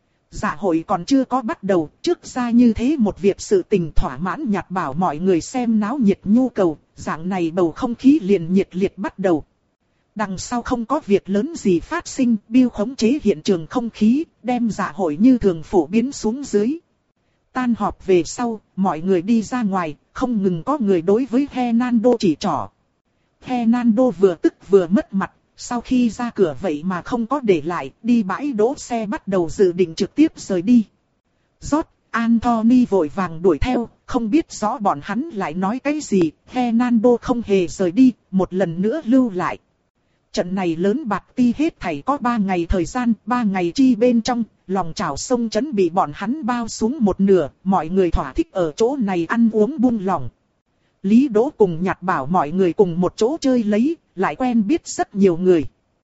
Dạ hội còn chưa có bắt đầu, trước ra như thế một việc sự tình thỏa mãn nhặt bảo mọi người xem náo nhiệt nhu cầu, dạng này bầu không khí liền nhiệt liệt bắt đầu. Đằng sau không có việc lớn gì phát sinh, Bill khống chế hiện trường không khí, đem dạ hội như thường phổ biến xuống dưới. Tan họp về sau, mọi người đi ra ngoài, không ngừng có người đối với Hernando chỉ trỏ. Hernando vừa tức vừa mất mặt, sau khi ra cửa vậy mà không có để lại, đi bãi đỗ xe bắt đầu dự định trực tiếp rời đi. George, Anthony vội vàng đuổi theo, không biết rõ bọn hắn lại nói cái gì, Hernando không hề rời đi, một lần nữa lưu lại. Trận này lớn bạc ti hết thảy có ba ngày thời gian, ba ngày chi bên trong, lòng chảo sông chấn bị bọn hắn bao xuống một nửa, mọi người thỏa thích ở chỗ này ăn uống buông lòng. Lý Đỗ cùng nhặt bảo mọi người cùng một chỗ chơi lấy, lại quen biết rất nhiều người.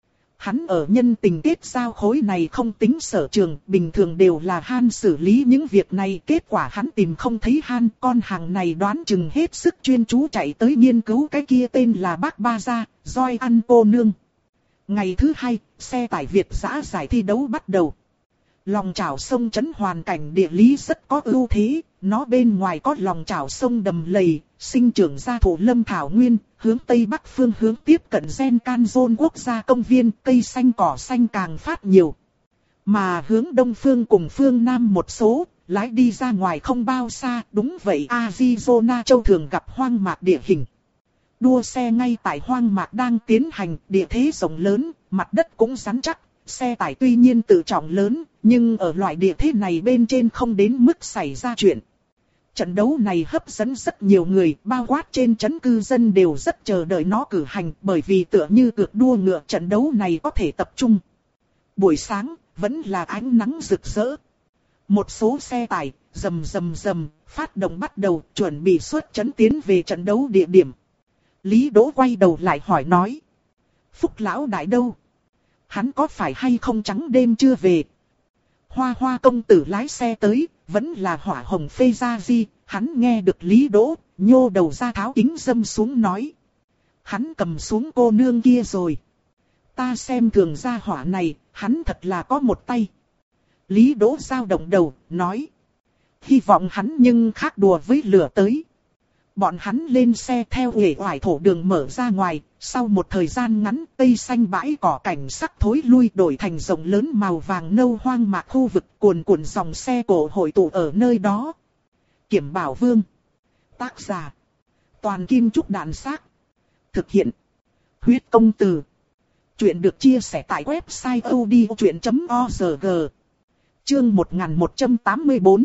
Hắn ở nhân tình kết giao khối này không tính sở trường, bình thường đều là Han xử lý những việc này. Kết quả hắn tìm không thấy Han, con hàng này đoán chừng hết sức chuyên chú chạy tới nghiên cứu cái kia tên là bác Ba Gia, roi ăn cô nương. Ngày thứ hai, xe tải Việt dã giải thi đấu bắt đầu. Lòng chảo sông chấn hoàn cảnh địa lý rất có ưu thế, nó bên ngoài có lòng chảo sông đầm lầy, sinh trưởng ra thổ lâm thảo nguyên, hướng tây bắc phương hướng tiếp cận Gen Canzon quốc gia công viên, cây xanh cỏ xanh càng phát nhiều. Mà hướng đông phương cùng phương nam một số, lái đi ra ngoài không bao xa, đúng vậy Arizona châu thường gặp hoang mạc địa hình. Đua xe ngay tại hoang mạc đang tiến hành, địa thế rộng lớn, mặt đất cũng rắn chắc. Xe tải tuy nhiên tự trọng lớn, nhưng ở loại địa thế này bên trên không đến mức xảy ra chuyện. Trận đấu này hấp dẫn rất nhiều người, bao quát trên trấn cư dân đều rất chờ đợi nó cử hành, bởi vì tựa như cược đua ngựa trận đấu này có thể tập trung. Buổi sáng, vẫn là ánh nắng rực rỡ. Một số xe tải, rầm rầm rầm, phát động bắt đầu, chuẩn bị xuất trấn tiến về trận đấu địa điểm. Lý Đỗ quay đầu lại hỏi nói. Phúc lão đại đâu? Hắn có phải hay không trắng đêm chưa về? Hoa Hoa công tử lái xe tới, vẫn là hỏa hồng phê gia di, hắn nghe được Lý Đỗ, nhô đầu ra tháo kính dâm xuống nói. Hắn cầm xuống cô nương kia rồi. Ta xem thường gia hỏa này, hắn thật là có một tay. Lý Đỗ dao động đầu, nói. Hy vọng hắn nhưng khác đùa với lửa tới. Bọn hắn lên xe theo uể oải thổ đường mở ra ngoài, sau một thời gian ngắn cây xanh bãi cỏ cảnh sắc thối lui đổi thành rộng lớn màu vàng nâu hoang mạc khu vực cuồn cuộn dòng xe cổ hội tụ ở nơi đó. Kiểm Bảo Vương. Tác giả. Toàn Kim Trúc Đạn Xác. Thực hiện. Huyết Công Từ. Chuyện được chia sẻ tại website odchuyện chấm org. Chương một nghìn một trăm tám mươi tư.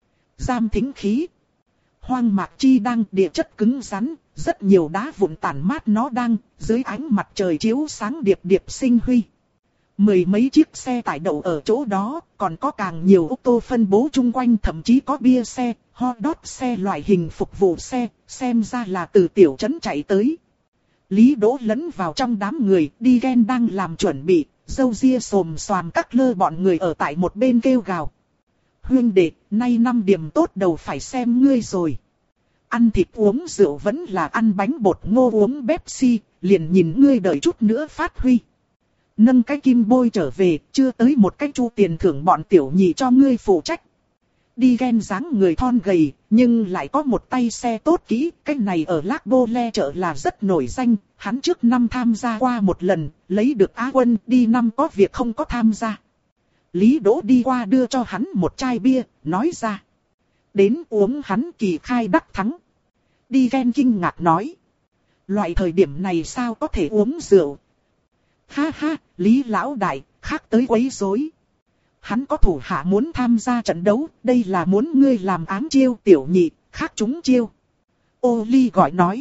Giam thính khí. Hoang mạc chi đang địa chất cứng rắn, rất nhiều đá vụn tản mát nó đang, dưới ánh mặt trời chiếu sáng điệp điệp sinh huy. Mười mấy chiếc xe tải đậu ở chỗ đó, còn có càng nhiều ô tô phân bố chung quanh, thậm chí có bia xe, hot dog xe loại hình phục vụ xe, xem ra là từ tiểu trấn chạy tới. Lý Đỗ lẫn vào trong đám người, đi ghen đang làm chuẩn bị, dâu ria xồm xoàm các lơ bọn người ở tại một bên kêu gào. Huynh đệ, nay năm điểm tốt đầu phải xem ngươi rồi. Ăn thịt uống rượu vẫn là ăn bánh bột ngô uống Pepsi, liền nhìn ngươi đợi chút nữa phát huy. Nâng cái kim bôi trở về, chưa tới một cái chu tiền thưởng bọn tiểu nhị cho ngươi phụ trách. Đi ghen dáng người thon gầy, nhưng lại có một tay xe tốt kỹ, cái này ở Lác Bô Le chợ là rất nổi danh, hắn trước năm tham gia qua một lần, lấy được Á quân, đi năm có việc không có tham gia. Lý Đỗ đi qua đưa cho hắn một chai bia, nói ra. Đến uống hắn kỳ khai đắc thắng. Đi ghen kinh ngạc nói. Loại thời điểm này sao có thể uống rượu? Ha ha, Lý lão đại, khác tới quấy rối. Hắn có thủ hạ muốn tham gia trận đấu, đây là muốn ngươi làm ám chiêu tiểu nhị, khác chúng chiêu. Ô Ly gọi nói.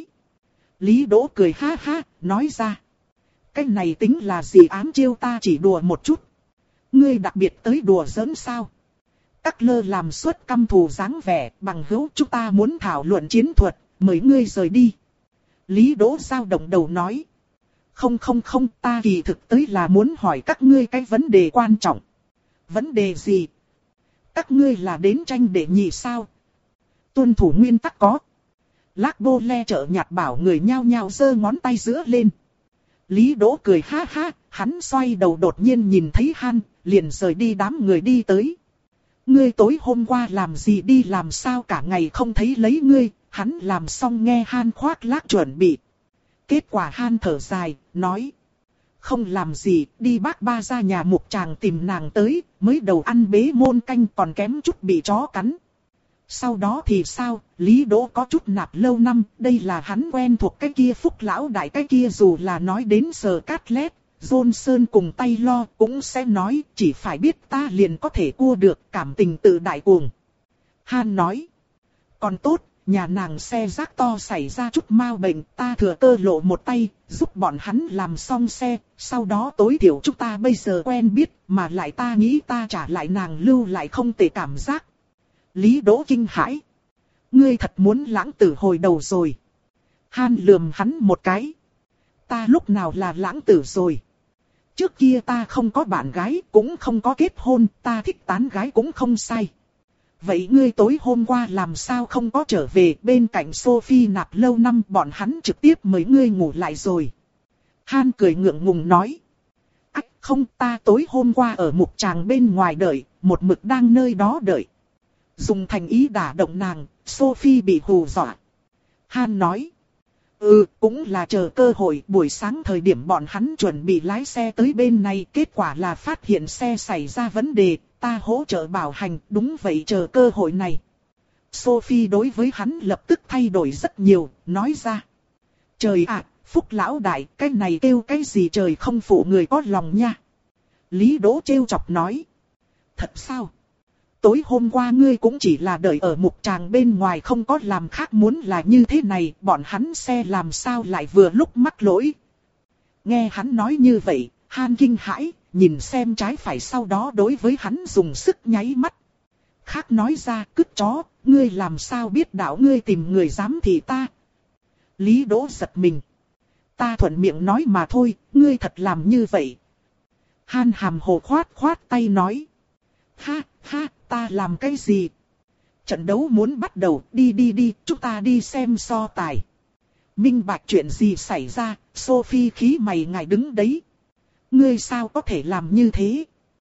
Lý Đỗ cười ha ha, nói ra. Cái này tính là gì ám chiêu ta chỉ đùa một chút. Ngươi đặc biệt tới đùa giỡn sao? Các lơ làm suốt căm thù dáng vẻ, bằng hữu chúng ta muốn thảo luận chiến thuật, mời ngươi rời đi. Lý Đỗ dao động đầu nói. Không không không, ta kỳ thực tới là muốn hỏi các ngươi cái vấn đề quan trọng. Vấn đề gì? Các ngươi là đến tranh để nhị sao? Tuân thủ nguyên tắc có. Lác Bô Le chợ nhạt bảo người nhao nhao giơ ngón tay giữa lên. Lý Đỗ cười ha ha, hắn xoay đầu đột nhiên nhìn thấy Han, liền rời đi đám người đi tới. Ngươi tối hôm qua làm gì đi làm sao cả ngày không thấy lấy ngươi, hắn làm xong nghe Han khoác lác chuẩn bị. Kết quả Han thở dài, nói. Không làm gì, đi bác ba ra nhà mục chàng tìm nàng tới, mới đầu ăn bế môn canh còn kém chút bị chó cắn. Sau đó thì sao, Lý Đỗ có chút nạp lâu năm, đây là hắn quen thuộc cái kia Phúc lão đại cái kia dù là nói đến Sờ Cát Lét, Johnson cùng tay lo cũng sẽ nói, chỉ phải biết ta liền có thể cua được, cảm tình tự đại cuồng. Han nói, còn tốt, nhà nàng xe rác to xảy ra chút mau bệnh, ta thừa cơ lộ một tay, giúp bọn hắn làm xong xe, sau đó tối thiểu chúng ta bây giờ quen biết, mà lại ta nghĩ ta trả lại nàng lưu lại không tệ cảm giác. Lý Đỗ kinh hãi. Ngươi thật muốn lãng tử hồi đầu rồi. Han lườm hắn một cái. Ta lúc nào là lãng tử rồi. Trước kia ta không có bạn gái, cũng không có kết hôn, ta thích tán gái cũng không sai. Vậy ngươi tối hôm qua làm sao không có trở về bên cạnh Sophie nạp lâu năm bọn hắn trực tiếp mời ngươi ngủ lại rồi. Han cười ngượng ngùng nói. Ách không, ta tối hôm qua ở mục tràng bên ngoài đợi, một mực đang nơi đó đợi. Dùng thành ý đả động nàng, Sophie bị hù dọa. Han nói. Ừ, cũng là chờ cơ hội, buổi sáng thời điểm bọn hắn chuẩn bị lái xe tới bên này, kết quả là phát hiện xe xảy ra vấn đề, ta hỗ trợ bảo hành, đúng vậy chờ cơ hội này. Sophie đối với hắn lập tức thay đổi rất nhiều, nói ra. Trời ạ, Phúc lão đại, cái này kêu cái gì trời không phụ người có lòng nha. Lý Đỗ trêu chọc nói. Thật sao? Tối hôm qua ngươi cũng chỉ là đợi ở mục tràng bên ngoài không có làm khác muốn là như thế này, bọn hắn xe làm sao lại vừa lúc mắc lỗi. Nghe hắn nói như vậy, Han kinh hãi, nhìn xem trái phải sau đó đối với hắn dùng sức nháy mắt. Khác nói ra, cứt chó, ngươi làm sao biết đạo ngươi tìm người giám thị ta. Lý Đỗ giật mình. Ta thuận miệng nói mà thôi, ngươi thật làm như vậy. Han hàm hồ khoát khoát tay nói. Ha, ha, ta làm cái gì? Trận đấu muốn bắt đầu, đi đi đi, chúng ta đi xem so tài. Minh bạch chuyện gì xảy ra, Sophie khí mày ngài đứng đấy. Ngươi sao có thể làm như thế?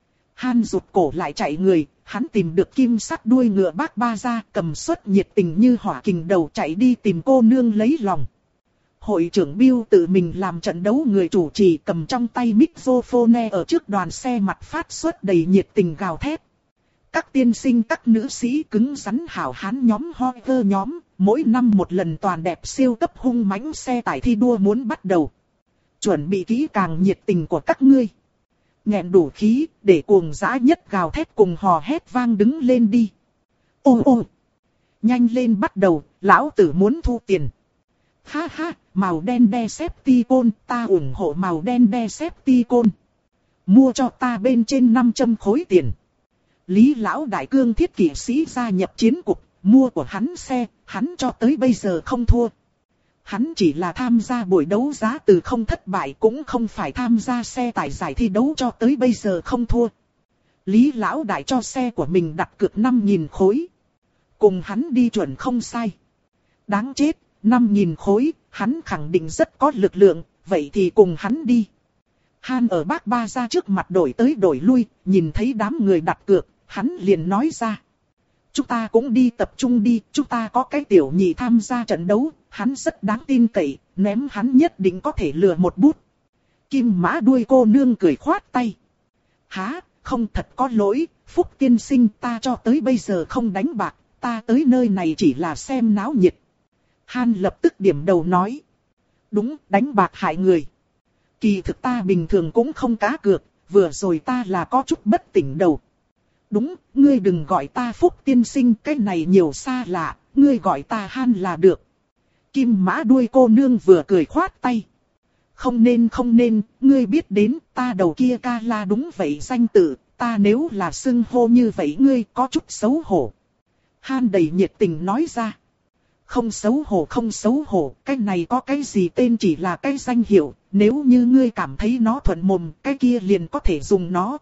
Han rụt cổ lại chạy người, hắn tìm được kim sắc đuôi ngựa bác ba ra, cầm suất nhiệt tình như hỏa kình đầu chạy đi tìm cô nương lấy lòng. Hội trưởng Bill tự mình làm trận đấu người chủ trì cầm trong tay microphone ở trước đoàn xe mặt phát xuất đầy nhiệt tình gào thét. Các tiên sinh các nữ sĩ cứng rắn hảo hán nhóm Hoyer nhóm, mỗi năm một lần toàn đẹp siêu cấp hung mãnh xe tải thi đua muốn bắt đầu. Chuẩn bị kỹ càng nhiệt tình của các ngươi. Nghẹn đủ khí, để cuồng dã nhất gào thét cùng hò hét vang đứng lên đi. Ô ô! Nhanh lên bắt đầu, lão tử muốn thu tiền. Ha ha, màu đen Decepticon, ta ủng hộ màu đen Decepticon. Mua cho ta bên trên năm trăm khối tiền. Lý lão đại cương thiết kỵ sĩ gia nhập chiến cục, mua của hắn xe, hắn cho tới bây giờ không thua. Hắn chỉ là tham gia buổi đấu giá từ không thất bại cũng không phải tham gia xe tải giải thi đấu cho tới bây giờ không thua. Lý lão đại cho xe của mình đặt cược năm nghìn khối. Cùng hắn đi chuẩn không sai. Đáng chết, năm nghìn khối, hắn khẳng định rất có lực lượng, vậy thì cùng hắn đi. Han ở bác ba ra trước mặt đổi tới đổi lui, nhìn thấy đám người đặt cược, hắn liền nói ra. Chúng ta cũng đi tập trung đi, chúng ta có cái tiểu nhị tham gia trận đấu, hắn rất đáng tin cậy, ném hắn nhất định có thể lừa một bút. Kim mã đuôi cô nương cười khoát tay. Há, không thật có lỗi, Phúc tiên sinh ta cho tới bây giờ không đánh bạc, ta tới nơi này chỉ là xem náo nhiệt. Han lập tức điểm đầu nói. Đúng, đánh bạc hại người. Kỳ thực ta bình thường cũng không cá cược, vừa rồi ta là có chút bất tỉnh đầu. Đúng, ngươi đừng gọi ta Phúc tiên sinh, cái này nhiều xa lạ, ngươi gọi ta Han là được. Kim mã đuôi cô nương vừa cười khoát tay. Không nên không nên, ngươi biết đến, ta đầu kia ca la đúng vậy danh tự, ta nếu là xưng hô như vậy ngươi có chút xấu hổ. Han đầy nhiệt tình nói ra. Không xấu hổ không xấu hổ, cái này có cái gì tên chỉ là cái danh hiệu, nếu như ngươi cảm thấy nó thuận mồm, cái kia liền có thể dùng nó.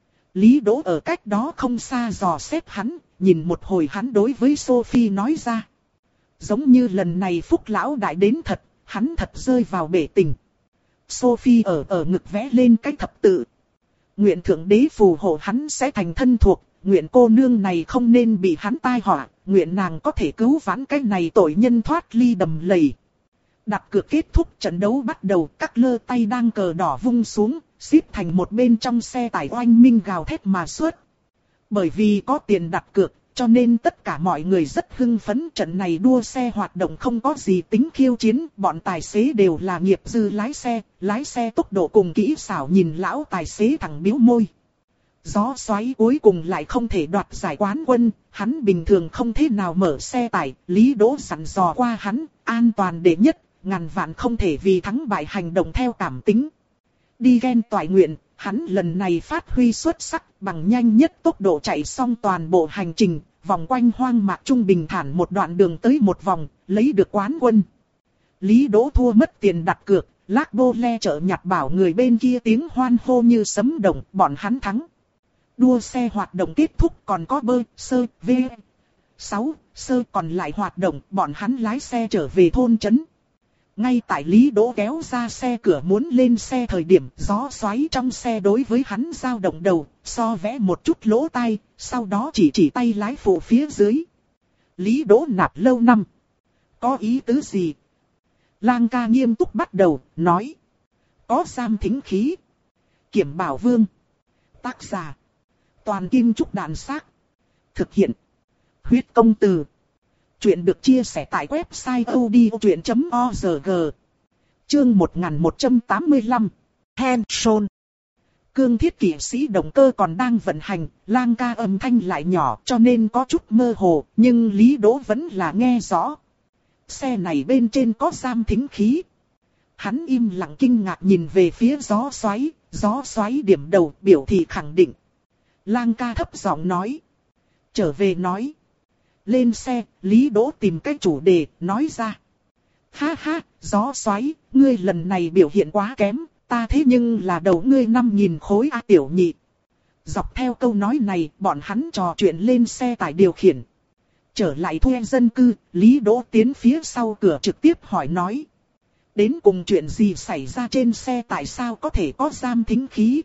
Lý Đỗ ở cách đó không xa dò xét hắn, nhìn một hồi hắn đối với Sophie nói ra. Giống như lần này Phúc lão đại đến thật, hắn thật rơi vào bể tình. Sophie ở ở ngực vẽ lên cái thập tự. Nguyện thượng đế phù hộ hắn sẽ thành thân thuộc, nguyện cô nương này không nên bị hắn tai họa, nguyện nàng có thể cứu vãn cái này tội nhân thoát ly đầm lầy. Đặt cược kết thúc, trận đấu bắt đầu, các lơ tay đang cờ đỏ vung xuống, xếp thành một bên trong xe tải oanh minh gào thét mà suốt. Bởi vì có tiền đặt cược, cho nên tất cả mọi người rất hưng phấn. Trận này đua xe hoạt động không có gì tính khiêu chiến, bọn tài xế đều là nghiệp dư lái xe, lái xe tốc độ cùng kỹ xảo nhìn lão tài xế thẳng biếu môi. Gió xoáy cuối cùng lại không thể đoạt giải quán quân, hắn bình thường không thế nào mở xe tải, Lý Đỗ dặn dò qua hắn, an toàn đệ nhất, ngàn vạn không thể vì thắng bại hành động theo cảm tính. Đi ghen toại nguyện, hắn lần này phát huy xuất sắc, bằng nhanh nhất tốc độ chạy xong toàn bộ hành trình, vòng quanh hoang mạc trung bình thản một đoạn đường tới một vòng, lấy được quán quân. Lý Đỗ thua mất tiền đặt cược, Lác Bô Le chợ nhặt bảo người bên kia tiếng hoan hô như sấm động, bọn hắn thắng. Đua xe hoạt động kết thúc, còn có bơ, sơ, v, sáu, sơ còn lại hoạt động, bọn hắn lái xe trở về thôn trấn. Ngay tại Lý Đỗ kéo ra xe cửa muốn lên xe thời điểm, gió xoáy trong xe đối với hắn dao động đầu, so vẽ một chút lỗ tai, sau đó chỉ chỉ tay lái phụ phía dưới. Lý Đỗ nạp lâu năm. Có ý tứ gì? Lang ca nghiêm túc bắt đầu, nói. Có giam thính khí. Kiểm Bảo Vương. Tác giả. Toàn Kim Trúc Đàn Xác. Thực hiện. Huyết Công Từ. Chuyện được chia sẻ tại website odchuyện chấm org. Chương một nghìn một trăm tám mươi lăm. Hanson. Cương thiết kỵ sĩ động cơ còn đang vận hành, Lang ca âm thanh lại nhỏ cho nên có chút mơ hồ, nhưng Lý Đỗ vẫn là nghe rõ. Xe này bên trên có giam thính khí. Hắn im lặng kinh ngạc nhìn về phía gió xoáy, gió xoáy điểm đầu biểu thị khẳng định. Lang ca thấp giọng nói. Trở về nói. Lên xe, Lý Đỗ tìm cái chủ đề, nói ra. Ha ha, gió xoáy, ngươi lần này biểu hiện quá kém, ta thế nhưng là đầu ngươi năm nghìn khối a tiểu nhị. Dọc theo câu nói này, bọn hắn trò chuyện lên xe tải điều khiển. Trở lại thuê dân cư, Lý Đỗ tiến phía sau cửa trực tiếp hỏi nói. Đến cùng chuyện gì xảy ra trên xe, tại sao có thể có giam thính khí?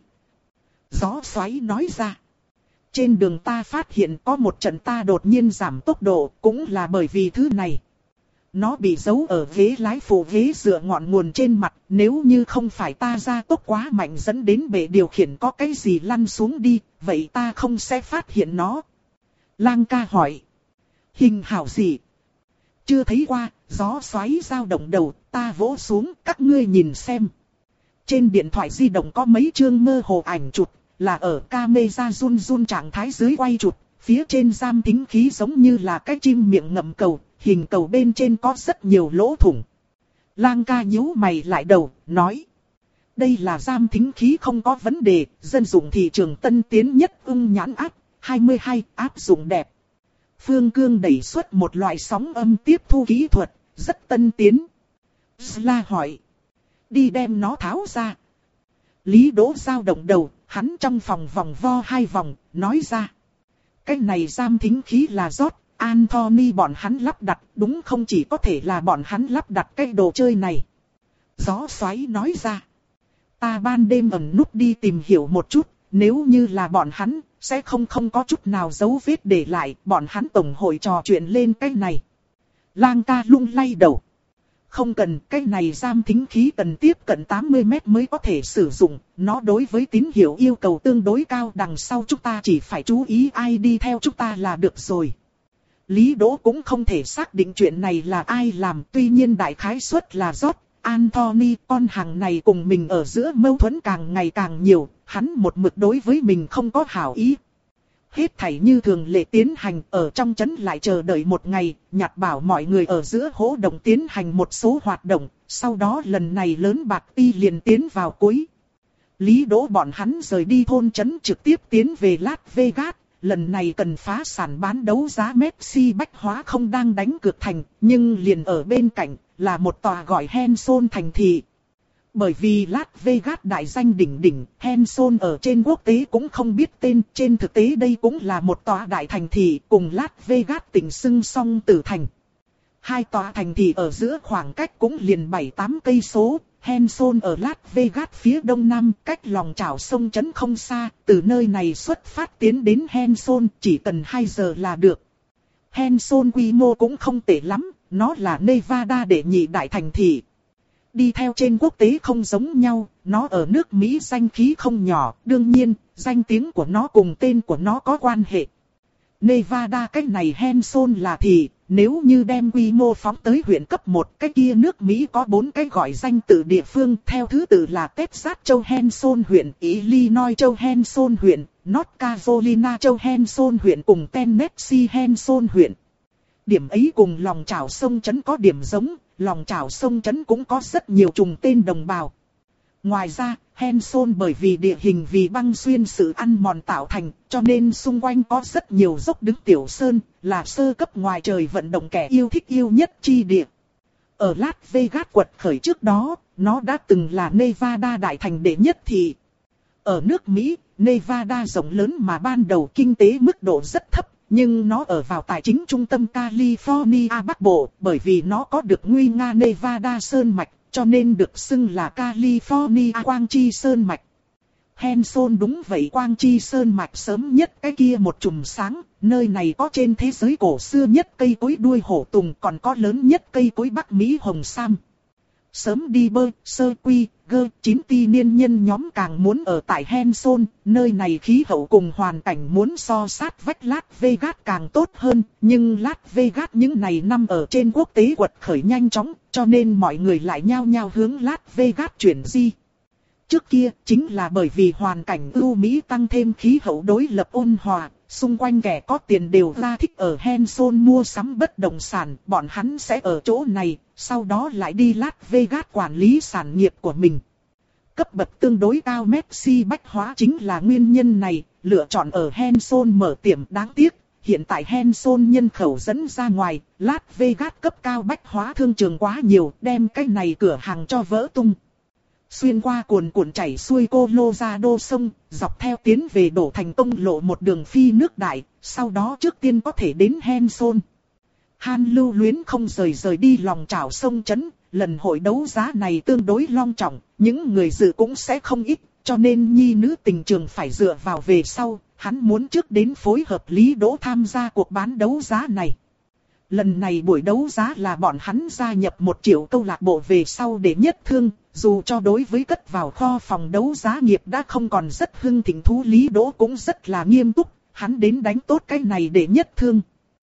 Gió xoáy nói ra. Trên đường ta phát hiện có một trận ta đột nhiên giảm tốc độ, cũng là bởi vì thứ này. Nó bị giấu ở ghế lái phụ ghế dựa ngọn nguồn trên mặt, nếu như không phải ta ra tốc quá mạnh dẫn đến bệ điều khiển có cái gì lăn xuống đi, vậy ta không sẽ phát hiện nó. Lang ca hỏi. Hình hảo gì? Chưa thấy qua, gió xoáy dao động đầu, ta vỗ xuống, các ngươi nhìn xem. Trên điện thoại di động có mấy chương mơ hồ ảnh chụp, là ở camera run run trạng thái dưới quay chụp, phía trên giam thính khí giống như là cái chim miệng ngậm cầu, hình cầu bên trên có rất nhiều lỗ thủng. Lang ca nhíu mày lại đầu, nói. Đây là giam thính khí không có vấn đề, dân dụng thị trường tân tiến nhất ưng nhãn áp, hai mươi hai áp dụng đẹp. Phương Cương đẩy xuất một loại sóng âm tiếp thu kỹ thuật, rất tân tiến. Sla hỏi. Đi đem nó tháo ra. Lý Đỗ dao động đầu, hắn trong phòng vòng vo hai vòng, nói ra. Cái này giam thính khí là rót, Anthony bọn hắn lắp đặt, đúng không chỉ có thể là bọn hắn lắp đặt cái đồ chơi này. Gió xoáy nói ra. Ta ban đêm ẩn nút đi tìm hiểu một chút, nếu như là bọn hắn, sẽ không không có chút nào dấu vết để lại, bọn hắn tổng hội trò chuyện lên cái này. Lang ca lung lay đầu. Không cần, cái này giam thính khí cần tiếp cận tám mươi mét mới có thể sử dụng, nó đối với tín hiệu yêu cầu tương đối cao, đằng sau chúng ta chỉ phải chú ý ai đi theo chúng ta là được rồi. Lý Đỗ cũng không thể xác định chuyện này là ai làm, tuy nhiên đại khái suất là rót. Anthony, con hàng này cùng mình ở giữa mâu thuẫn càng ngày càng nhiều, hắn một mực đối với mình không có hảo ý. Hết thảy như thường lệ tiến hành, ở trong trấn lại chờ đợi một ngày, nhặt bảo mọi người ở giữa hỗ động tiến hành một số hoạt động, sau đó lần này lớn bạc ti liền tiến vào cuối. Lý Đỗ bọn hắn rời đi thôn trấn trực tiếp tiến về Las Vegas, lần này cần phá sản bán đấu giá Messi bách hóa không đang đánh cược thành, nhưng liền ở bên cạnh là một tòa gọi Henson thành thị. Bởi vì Las Vegas đại danh đỉnh đỉnh, Henson ở trên quốc tế cũng không biết tên, trên thực tế đây cũng là một tòa đại thành thị cùng Las Vegas tỉnh xưng song tử thành. Hai tòa thành thị ở giữa khoảng cách cũng liền bảy tám cây số, Henson ở Las Vegas phía đông nam, cách lòng chảo sông trấn không xa, từ nơi này xuất phát tiến đến Henson chỉ cần hai giờ là được. Henson quy mô cũng không tệ lắm, nó là Nevada đệ nhị đại thành thị. Đi theo trên quốc tế không giống nhau, nó ở nước Mỹ danh khí không nhỏ, đương nhiên, danh tiếng của nó cùng tên của nó có quan hệ. Nevada cái này Henson là thị, nếu như đem quy mô phóng tới huyện cấp một, cái kia nước Mỹ có bốn cái gọi danh tự địa phương, theo thứ tự là Texas châu Henson huyện, Illinois châu Henson huyện, North Carolina châu Henson huyện cùng Tennessee Henson huyện. Điểm ấy cùng lòng chảo sông trấn có điểm giống, lòng chảo sông trấn cũng có rất nhiều trùng tên đồng bào. Ngoài ra, Henson bởi vì địa hình vì băng xuyên sự ăn mòn tạo thành, cho nên xung quanh có rất nhiều dốc đứng tiểu sơn, là sơ cấp ngoài trời vận động kẻ yêu thích yêu nhất chi địa. Ở Las Vegas quật khởi trước đó, nó đã từng là Nevada đại thành đệ nhất thị. Ở nước Mỹ, Nevada rộng lớn mà ban đầu kinh tế mức độ rất thấp. Nhưng nó ở vào tài chính trung tâm California Bắc Bộ, bởi vì nó có được nguy nga Nevada Sơn Mạch, cho nên được xưng là California Quang Chi Sơn Mạch. Henson đúng vậy, Quang Chi Sơn Mạch sớm nhất cái kia một chùm sáng, nơi này có trên thế giới cổ xưa nhất cây cối đuôi hổ tùng, còn có lớn nhất cây cối Bắc Mỹ hồng sam. Sớm đi bơi, sơ quy, gơ, chín ti niên nhân nhóm càng muốn ở tại Henson, nơi này khí hậu cùng hoàn cảnh muốn so sát vách Las Vegas càng tốt hơn, nhưng Las Vegas những này năm ở trên quốc tế quật khởi nhanh chóng, cho nên mọi người lại nhao nhao hướng Las Vegas chuyển di. Trước kia, chính là bởi vì hoàn cảnh ưu mỹ tăng thêm khí hậu đối lập ôn hòa, xung quanh kẻ có tiền đều ra thích ở Henson mua sắm bất động sản, bọn hắn sẽ ở chỗ này, sau đó lại đi Las Vegas quản lý sản nghiệp của mình. Cấp bậc tương đối cao Messi bách hóa chính là nguyên nhân này, lựa chọn ở Henson mở tiệm. Đáng tiếc, hiện tại Henson nhân khẩu dẫn ra ngoài, Las Vegas cấp cao bách hóa thương trường quá nhiều, đem cái này cửa hàng cho vỡ tung. Xuyên qua cuồn cuộn chảy xuôi Colorado sông, dọc theo tiến về đổ thành công lộ một đường phi nước đại, sau đó trước tiên có thể đến Henson. Han lưu luyến không rời rời đi lòng chảo sông trấn, lần hội đấu giá này tương đối long trọng, những người dự cũng sẽ không ít, cho nên nhi nữ tình trường phải dựa vào về sau, hắn muốn trước đến phối hợp Lý Đỗ tham gia cuộc bán đấu giá này. Lần này buổi đấu giá là bọn hắn gia nhập một triệu câu lạc bộ về sau để nhất thương, dù cho đối với cất vào kho phòng đấu giá nghiệp đã không còn rất hưng thịnh thú, Lý Đỗ cũng rất là nghiêm túc, hắn đến đánh tốt cái này để nhất thương.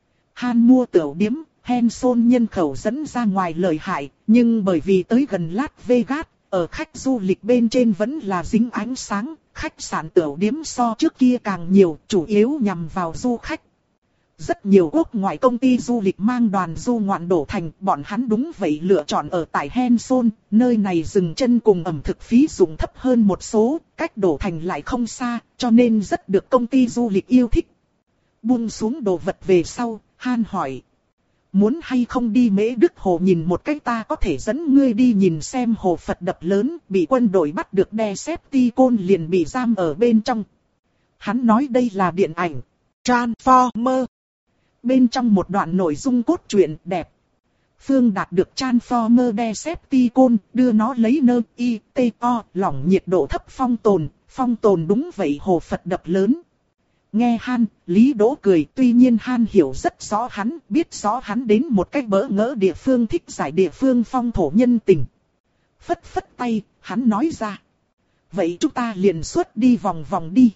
Han mua tiểu điếm, Henson nhân khẩu dẫn ra ngoài lợi hại, nhưng bởi vì tới gần Las Vegas, ở khách du lịch bên trên vẫn là dính ánh sáng, khách sạn tiểu điếm so trước kia càng nhiều, chủ yếu nhằm vào du khách. Rất nhiều quốc ngoại công ty du lịch mang đoàn du ngoạn đổ thành, bọn hắn đúng vậy lựa chọn ở tại Henson, nơi này dừng chân cùng ẩm thực phí dụng thấp hơn một số, cách đổ thành lại không xa, cho nên rất được công ty du lịch yêu thích. Buông xuống đồ vật về sau, Han hỏi. muốn hay không đi Mễ Đức Hồ nhìn một cách, ta có thể dẫn ngươi đi nhìn xem hồ Phật đập lớn, bị quân đội bắt được Decepticon liền bị giam ở bên trong. Hắn nói đây là điện ảnh Transformer. Bên trong một đoạn nội dung cốt truyện đẹp. Phương đạt được Transformer Decepticon, đưa nó lấy nơ i tê o, lỏng nhiệt độ thấp phong tồn, phong tồn đúng vậy hồ Phật đập lớn. Nghe Han, Lý Đỗ cười, tuy nhiên Han hiểu rất rõ hắn, biết rõ hắn đến một cách bỡ ngỡ địa phương, thích giải địa phương phong thổ nhân tình. Phất phất tay, hắn nói ra. Vậy chúng ta liền xuất đi vòng vòng đi.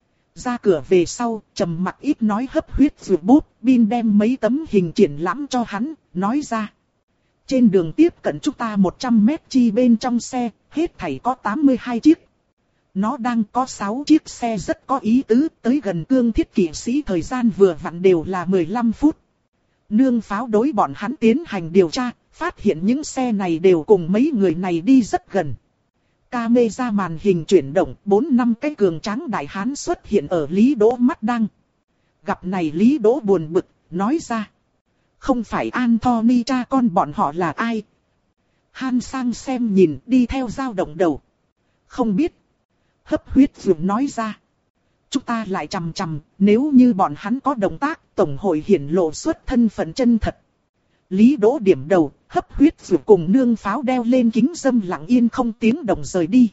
Ra cửa về sau, trầm mặc ít nói hấp huyết rồi bút, Bin đem mấy tấm hình triển lãm cho hắn, nói ra. Trên đường tiếp cận chúng ta một trăm mét chi bên trong xe, hết thảy có tám mươi hai chiếc. Nó đang có sáu chiếc xe rất có ý tứ, tới gần cương thiết kỵ sĩ thời gian vừa vặn đều là mười lăm phút. Nương pháo đối bọn hắn tiến hành điều tra, phát hiện những xe này đều cùng mấy người này đi rất gần. Camera màn hình chuyển động, bốn năm cái cường tráng đại hán xuất hiện ở Lý Đỗ mắt đang. Gặp này Lý Đỗ buồn bực, nói ra. Không phải Anthony cha con bọn họ là ai? Han sang xem nhìn, đi theo dao động đầu. Không biết. Hấp huyết dường nói ra. Chúng ta lại chằm chằm, nếu như bọn hắn có động tác, tổng hội hiển lộ xuất thân phận chân thật. Lý Đỗ điểm đầu, hấp huyết dường cùng nương pháo đeo lên kính dâm lặng yên không tiếng động rời đi.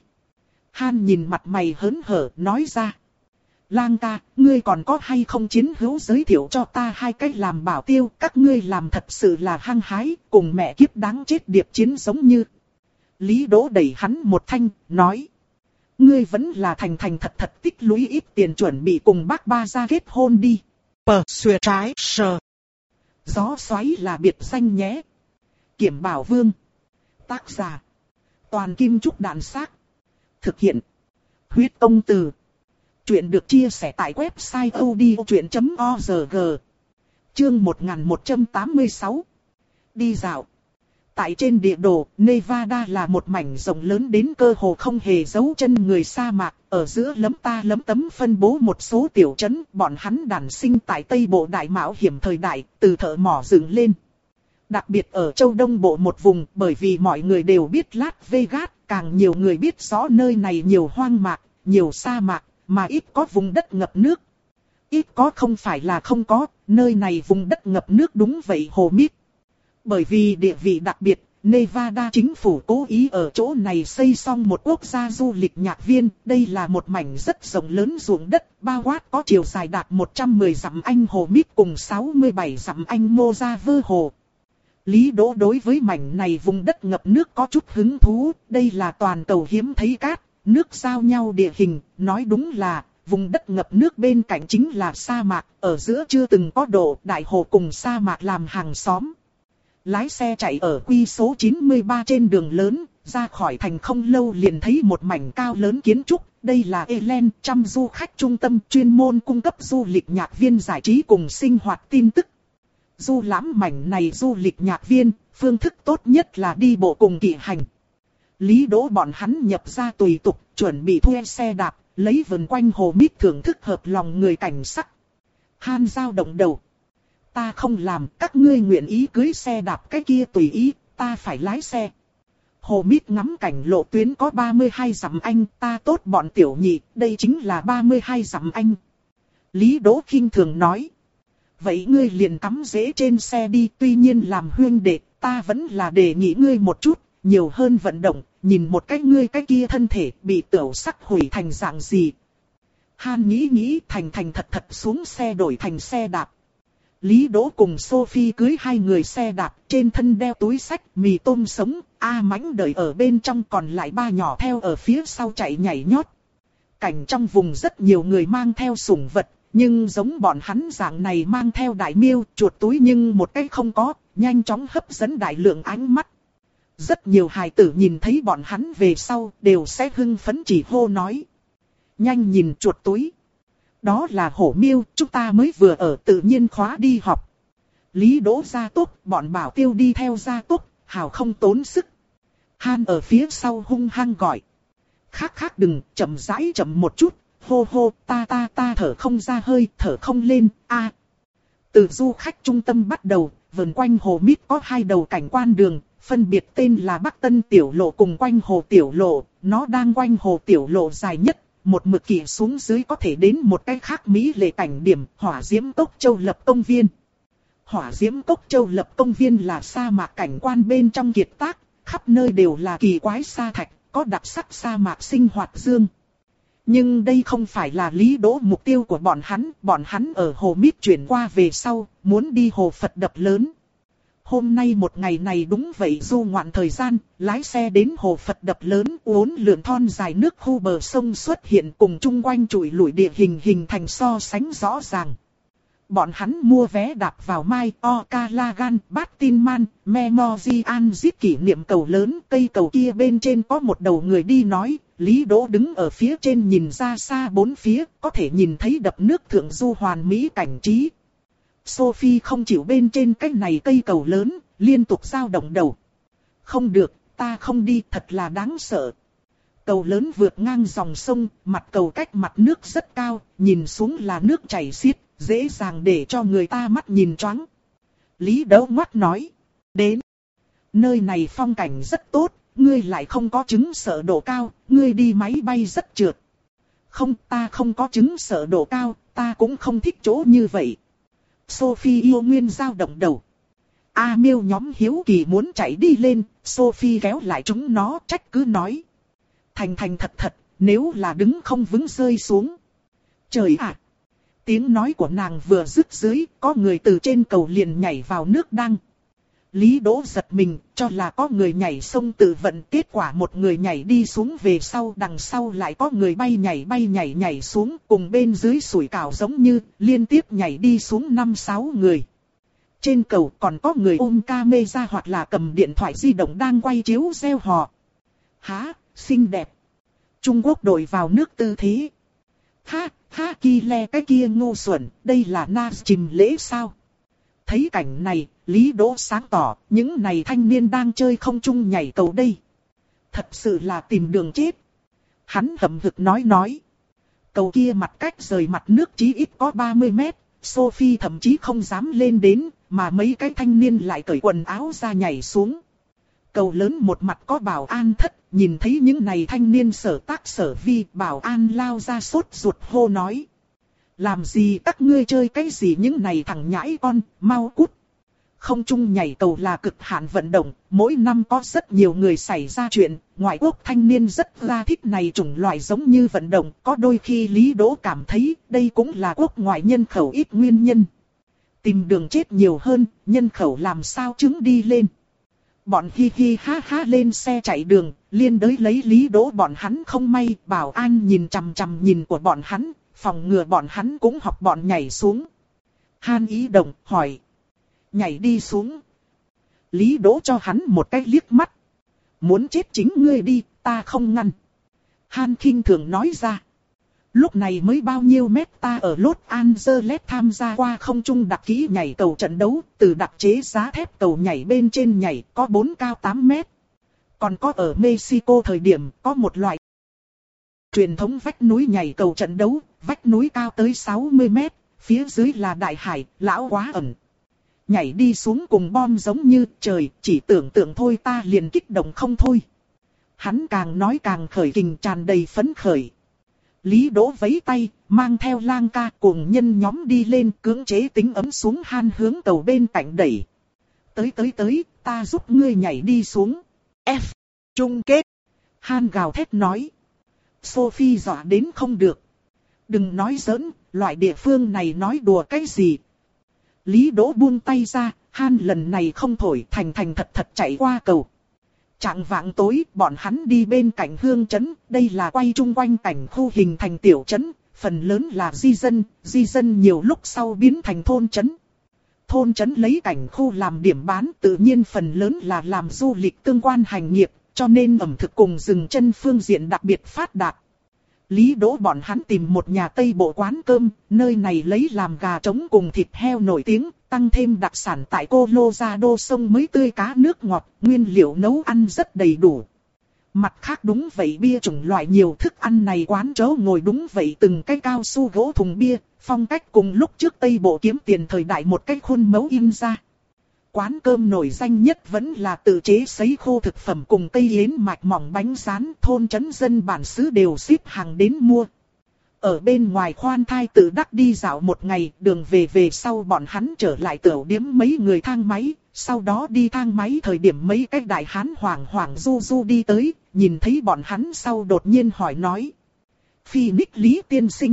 Han nhìn mặt mày hớn hở, nói ra. Lang ca, ngươi còn có hay không chiến hữu giới thiệu cho ta hai cách làm bảo tiêu, các ngươi làm thật sự là hăng hái, cùng mẹ kiếp đáng chết điệp chiến giống như. Lý Đỗ đẩy hắn một thanh, nói. Ngươi vẫn là thành thành thật thật tích lũy ít tiền chuẩn bị cùng bác ba ra kết hôn đi. Pờ xuề trái sờ. Gió xoáy là biệt danh nhé. Kiểm Bảo Vương. Tác giả. Toàn Kim Trúc Đạn Xác. Thực hiện. Huyết Công Từ. Chuyện được chia sẻ tại website odchuyện chấm org. Chương một nghìn một trăm tám mươi sáu. Đi dạo. Tại trên địa đồ, Nevada là một mảnh rộng lớn đến cơ hồ không hề giấu chân người sa mạc, ở giữa lấm ta lấm tấm phân bố một số tiểu trấn, bọn hắn đản sinh tại Tây Bộ đại mạo hiểm thời đại, từ thợ mỏ dựng lên. Đặc biệt ở châu Đông Bộ một vùng, bởi vì mọi người đều biết Las Vegas, càng nhiều người biết rõ nơi này nhiều hoang mạc, nhiều sa mạc, mà ít có vùng đất ngập nước. Ít có không phải là không có, nơi này vùng đất ngập nước đúng vậy hồ mít. Bởi vì địa vị đặc biệt, Nevada chính phủ cố ý ở chỗ này xây xong một quốc gia du lịch nhạc viên. Đây là một mảnh rất rộng lớn ruộng đất, bao quát có chiều dài đạt một trăm mười dặm anh hồ mít cùng sáu mươi bảy dặm anh mô ra vơ hồ. Lý Đỗ đối với mảnh này vùng đất ngập nước có chút hứng thú, đây là toàn cầu hiếm thấy cát, nước giao nhau địa hình, nói đúng là vùng đất ngập nước bên cạnh chính là sa mạc, ở giữa chưa từng có độ đại hồ cùng sa mạc làm hàng xóm. Lái xe chạy ở quy số chín mươi ba trên đường lớn, ra khỏi thành không lâu liền thấy một mảnh cao lớn kiến trúc. Đây là Elen, trăm du khách trung tâm chuyên môn cung cấp du lịch nhạc viên giải trí cùng sinh hoạt tin tức. Du lãm mảnh này du lịch nhạc viên, phương thức tốt nhất là đi bộ cùng kỵ hành. Lý Đỗ bọn hắn nhập ra tùy tục, chuẩn bị thuê xe đạp, lấy vần quanh hồ mít thưởng thức hợp lòng người cảnh sắc. Han dao động đầu. Ta không làm, các ngươi nguyện ý cưới xe đạp cái kia tùy ý, ta phải lái xe. Hồ mít ngắm cảnh lộ tuyến có ba mươi hai dặm anh, ta tốt bọn tiểu nhị, đây chính là ba mươi hai dặm anh. Lý Đỗ khinh thường nói. Vậy ngươi liền cắm rễ trên xe đi, tuy nhiên làm huynh đệ, ta vẫn là đề nghị ngươi một chút, nhiều hơn vận động, nhìn một cái ngươi cái kia thân thể bị tửu sắc hủy thành dạng gì. Han nghĩ nghĩ thành thành thật thật xuống xe đổi thành xe đạp. Lý Đỗ cùng Sophie cưới hai người xe đạp, trên thân đeo túi xách, mì tôm sống, A Mãnh đợi ở bên trong, còn lại ba nhỏ theo ở phía sau chạy nhảy nhót. Cảnh trong vùng rất nhiều người mang theo sủng vật, nhưng giống bọn hắn dạng này mang theo đại miêu, chuột túi nhưng một cái không có, nhanh chóng hấp dẫn đại lượng ánh mắt. Rất nhiều hài tử nhìn thấy bọn hắn về sau, đều sẽ hưng phấn chỉ hô nói. Nhanh nhìn chuột túi. Đó là hổ miêu, chúng ta mới vừa ở tự nhiên khóa đi học. Lý Đỗ gia tốc, bọn bảo tiêu đi theo gia tốc, hào không tốn sức. Han ở phía sau hung hăng gọi. Khác khác đừng, chậm rãi chậm một chút, hô hô, ta ta ta thở không ra hơi, thở không lên, a. Từ du khách trung tâm bắt đầu, vần quanh hồ Mít có hai đầu cảnh quan đường, phân biệt tên là Bắc Tân Tiểu Lộ cùng quanh hồ Tiểu Lộ, nó đang quanh hồ Tiểu Lộ dài nhất, một mực kỷ xuống dưới có thể đến một cái khác mỹ lệ cảnh điểm, Hỏa Diễm Cốc Châu Lập Công Viên. Hỏa Diễm Cốc Châu Lập Công Viên là sa mạc cảnh quan bên trong kiệt tác, khắp nơi đều là kỳ quái sa thạch, có đặc sắc sa mạc sinh hoạt dương. Nhưng đây không phải là Lý Đỗ mục tiêu của bọn hắn, bọn hắn ở hồ Mít chuyển qua về sau, muốn đi hồ Phật Đập Lớn. Hôm nay một ngày này đúng vậy du ngoạn thời gian, lái xe đến hồ Phật Đập Lớn, uốn lượn thon dài nước khu bờ sông xuất hiện cùng chung quanh trụi lủi địa hình hình thành so sánh rõ ràng. Bọn hắn mua vé đạp vào Mai Okalagan, Battinman, Memorial kỷ niệm cầu lớn, cây cầu kia bên trên có một đầu người đi nói, Lý Đỗ đứng ở phía trên nhìn ra xa bốn phía, có thể nhìn thấy đập nước thượng du hoàn mỹ cảnh trí. Sophie không chịu bên trên cái này cây cầu lớn, liên tục dao động đầu. Không được, ta không đi, thật là đáng sợ. Cầu lớn vượt ngang dòng sông, mặt cầu cách mặt nước rất cao, nhìn xuống là nước chảy xiết, dễ dàng để cho người ta mắt nhìn choáng. Lý Đỗ ngoắt nói, đến. Nơi này phong cảnh rất tốt, ngươi lại không có chứng sợ độ cao, ngươi đi máy bay rất trượt. Không, ta không có chứng sợ độ cao, ta cũng không thích chỗ như vậy. Sophie yêu nguyên dao động đầu. A Miêu nhóm hiếu kỳ muốn chạy đi lên, Sophie kéo lại chúng nó trách cứ nói. Thành thành thật thật, nếu là đứng không vững rơi xuống. Trời ạ! Tiếng nói của nàng vừa dứt dưới, có người từ trên cầu liền nhảy vào nước đăng. Lý Đỗ giật mình, cho là có người nhảy sông tự vận, kết quả một người nhảy đi xuống về sau, đằng sau lại có người bay nhảy bay nhảy nhảy xuống, cùng bên dưới sủi cảo giống như, liên tiếp nhảy đi xuống năm sáu người. Trên cầu còn có người ôm camera hoặc là cầm điện thoại di động đang quay chiếu reo hò. Há, xinh đẹp. Trung Quốc đội vào nước tư thế. Ha, ha ki le cái kia ngu xuẩn, đây là na chìm lễ sao? Thấy cảnh này, Lý Đỗ sáng tỏ, những này thanh niên đang chơi không trung nhảy cầu đây. Thật sự là tìm đường chết. Hắn hậm hực nói nói. Cầu kia mặt cách rời mặt nước chí ít có ba mươi mét, Sophie thậm chí không dám lên đến, mà mấy cái thanh niên lại cởi quần áo ra nhảy xuống. Cầu lớn một mặt có bảo an thất, nhìn thấy những này thanh niên sở tác sở vi, bảo an lao ra sốt ruột hô nói. Làm gì các ngươi chơi cái gì những này thằng nhãi con, mau cút. Không trung nhảy cầu là cực hạn vận động, mỗi năm có rất nhiều người xảy ra chuyện, ngoại quốc thanh niên rất ra thích này chủng loại giống như vận động, có đôi khi Lý Đỗ cảm thấy đây cũng là quốc ngoại nhân khẩu ít nguyên nhân. Tìm đường chết nhiều hơn, nhân khẩu làm sao chứng đi lên. Bọn hi hi ha ha lên xe chạy đường, liên đới lấy Lý Đỗ bọn hắn không may, bảo an nhìn chằm chằm nhìn của bọn hắn, phòng ngừa bọn hắn cũng học bọn nhảy xuống. Han Ý Đồng hỏi. Nhảy đi xuống. Lý Đỗ cho hắn một cái liếc mắt. Muốn chết chính ngươi đi, ta không ngăn. Han khinh thường nói ra. Lúc này mới bao nhiêu mét, ta ở Los Angeles tham gia qua không trung đặc kỹ nhảy cầu trận đấu, từ đặc chế giá thép cầu nhảy bên trên nhảy có bốn cao tám mét. Còn có ở Mexico thời điểm có một loại truyền thống vách núi nhảy cầu trận đấu, vách núi cao tới sáu mươi mét, phía dưới là đại hải, lão quá ẩn. Nhảy đi xuống cùng bom giống như trời, chỉ tưởng tượng thôi ta liền kích động không thôi. Hắn càng nói càng khởi kình tràn đầy phấn khởi. Lý Đỗ vẫy tay, mang theo lang ca cùng nhân nhóm đi lên cưỡng chế tính ấm xuống Han hướng cầu bên cạnh đẩy. Tới tới tới, ta giúp ngươi nhảy đi xuống. F. Chung kết. Han gào thét nói. Sophie dọa đến không được. Đừng nói giỡn, loại địa phương này nói đùa cái gì. Lý Đỗ buông tay ra, Han lần này không thổi, thành thành thật thật chạy qua cầu. Trạng vạng tối, bọn hắn đi bên cạnh hương trấn, đây là quay chung quanh cảnh khu hình thành tiểu trấn, phần lớn là di dân, di dân nhiều lúc sau biến thành thôn trấn. Thôn trấn lấy cảnh khu làm điểm bán, tự nhiên phần lớn là làm du lịch tương quan hành nghiệp, cho nên ẩm thực cùng dừng chân phương diện đặc biệt phát đạt. Lý Đỗ bọn hắn tìm một nhà Tây Bộ quán cơm, nơi này lấy làm gà trống cùng thịt heo nổi tiếng, tăng thêm đặc sản tại Colorado sông mới tươi cá nước ngọt, nguyên liệu nấu ăn rất đầy đủ. Mặt khác đúng vậy bia chủng loại nhiều thức ăn này quán chỗ ngồi đúng vậy từng cái cao su gỗ thùng bia, phong cách cùng lúc trước Tây Bộ kiếm tiền thời đại một cái khuôn mẫu in ra. Quán cơm nổi danh nhất vẫn là tự chế sấy khô thực phẩm cùng cây yến mạch mỏng bánh rán, thôn trấn dân bản xứ đều xếp hàng đến mua. Ở bên ngoài khoan thai tự đắc đi dạo một ngày, đường về về sau bọn hắn trở lại tửu điếm mấy người thang máy, sau đó đi thang máy thời điểm mấy cái đại hán hoảng hoảng du du đi tới, nhìn thấy bọn hắn sau đột nhiên hỏi nói. Phoenix Lý tiên sinh.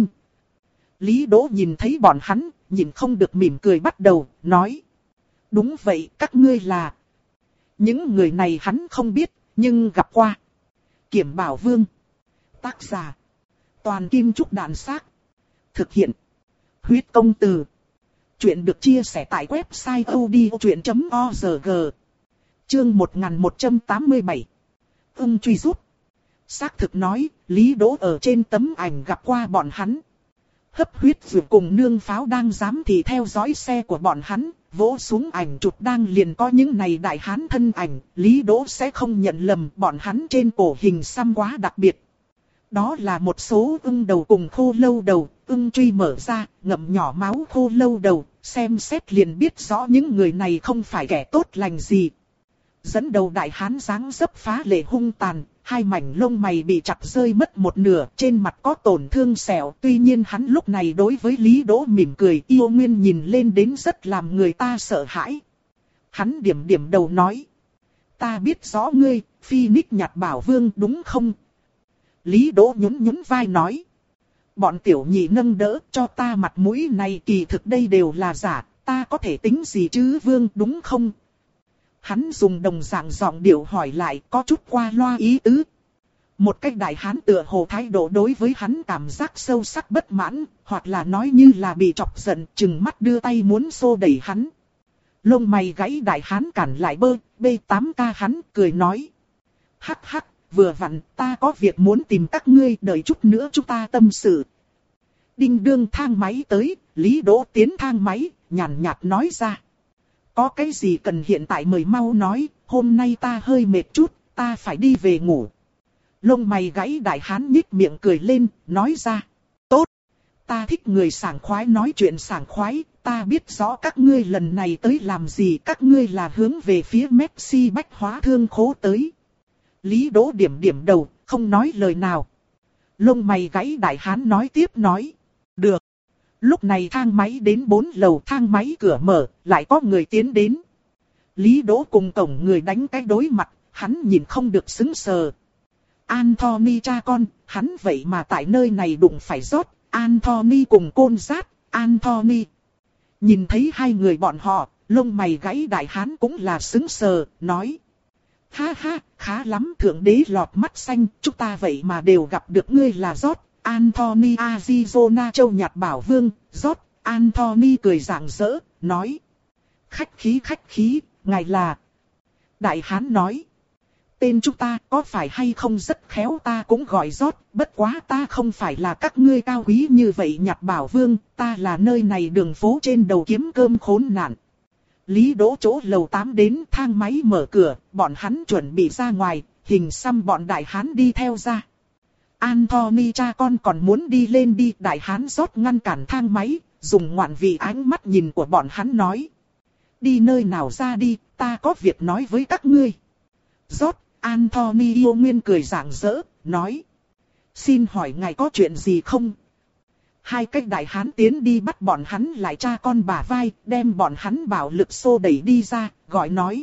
Lý Đỗ nhìn thấy bọn hắn, nhìn không được mỉm cười bắt đầu, nói. Đúng vậy, các ngươi là. Những người này hắn không biết, nhưng gặp qua. Kiểm Bảo Vương. Tác giả. Toàn Kim Trúc Đàn Xác. Thực hiện. Huyết Công Từ. Chuyện được chia sẻ tại website odchuyện chấm org. Chương một nghìn một trăm tám mươi bảy. Ưng truy rút. Xác thực nói, Lý Đỗ ở trên tấm ảnh gặp qua bọn hắn. Hấp huyết vừa cùng nương pháo đang giám thị theo dõi xe của bọn hắn, vỗ xuống ảnh chụp đang liền có những này đại hán thân ảnh, Lý Đỗ sẽ không nhận lầm bọn hắn trên cổ hình xăm quá đặc biệt. Đó là một số ưng đầu cùng khô lâu đầu, ưng truy mở ra, ngậm nhỏ máu khô lâu đầu, xem xét liền biết rõ những người này không phải kẻ tốt lành gì. Dẫn đầu đại hán dáng dấp phá lệ hung tàn, hai mảnh lông mày bị chặt rơi mất một nửa, trên mặt có tổn thương sẹo. Tuy nhiên hắn lúc này đối với Lý Đỗ mỉm cười yêu nguyên nhìn lên đến rất làm người ta sợ hãi. Hắn điểm điểm đầu nói. Ta biết rõ ngươi, Phoenix Nhạt Bảo Vương đúng không? Lý Đỗ nhún nhún vai nói. Bọn tiểu nhị nâng đỡ cho ta mặt mũi này kỳ thực đây đều là giả, ta có thể tính gì chứ vương đúng không? Hắn dùng đồng dạng giọng điệu hỏi lại có chút qua loa ý tứ. Một cách đại hán tựa hồ thái độ đối với hắn cảm giác sâu sắc bất mãn, hoặc là nói như là bị chọc giận, chừng mắt đưa tay muốn xô đẩy hắn. Lông mày gãy đại hán cản lại bơ, bê tám ca hắn cười nói. Hắc hắc, vừa vặn ta có việc muốn tìm các ngươi, đợi chút nữa chúng ta tâm sự. Đinh đương thang máy tới, Lý Đỗ tiến thang máy, nhàn nhạt nói ra. Có cái gì cần hiện tại mời mau nói, hôm nay ta hơi mệt chút, ta phải đi về ngủ. Lông mày gãy đại hán nhích miệng cười lên, nói ra. Tốt, ta thích người sảng khoái nói chuyện sảng khoái, ta biết rõ các ngươi lần này tới làm gì, các ngươi là hướng về phía Messi Bách Hóa Thương Khố tới. Lý Đỗ điểm điểm đầu, không nói lời nào. Lông mày gãy đại hán nói tiếp nói. Được. Lúc này thang máy đến bốn lầu, thang máy cửa mở, lại có người tiến đến. Lý Đỗ cùng cổng người đánh cái đối mặt, hắn nhìn không được sững sờ. Anthony cha con, hắn vậy mà tại nơi này đụng phải rót, Anthony cùng côn rát, Anthony. Nhìn thấy hai người bọn họ, lông mày gãy đại hán cũng là sững sờ, nói. Ha ha, khá lắm thượng đế lọt mắt xanh, chúng ta vậy mà đều gặp được ngươi là rót. Anthony Arizona Châu Nhạt Bảo Vương, rót, Anthony cười rạng rỡ, nói. Khách khí khách khí, ngài là. Đại hán nói. Tên chúng ta có phải hay không rất khéo ta cũng gọi rót, bất quá ta không phải là các ngươi cao quý như vậy Nhạt Bảo Vương, ta là nơi này đường phố trên đầu kiếm cơm khốn nạn. Lý Đỗ chỗ lầu tám đến thang máy mở cửa, bọn hắn chuẩn bị ra ngoài, hình xăm bọn đại hán đi theo ra. Anthony cha con còn muốn đi lên đi, đại hán rót ngăn cản thang máy, dùng ngoạn vị ánh mắt nhìn của bọn hắn nói. Đi nơi nào ra đi, ta có việc nói với các ngươi. Rót, Anthony yêu nguyên cười rạng rỡ, nói. Xin hỏi ngài có chuyện gì không? Hai cách đại hán tiến đi bắt bọn hắn lại cha con bả vai, đem bọn hắn bạo lực xô đẩy đi ra, gọi nói.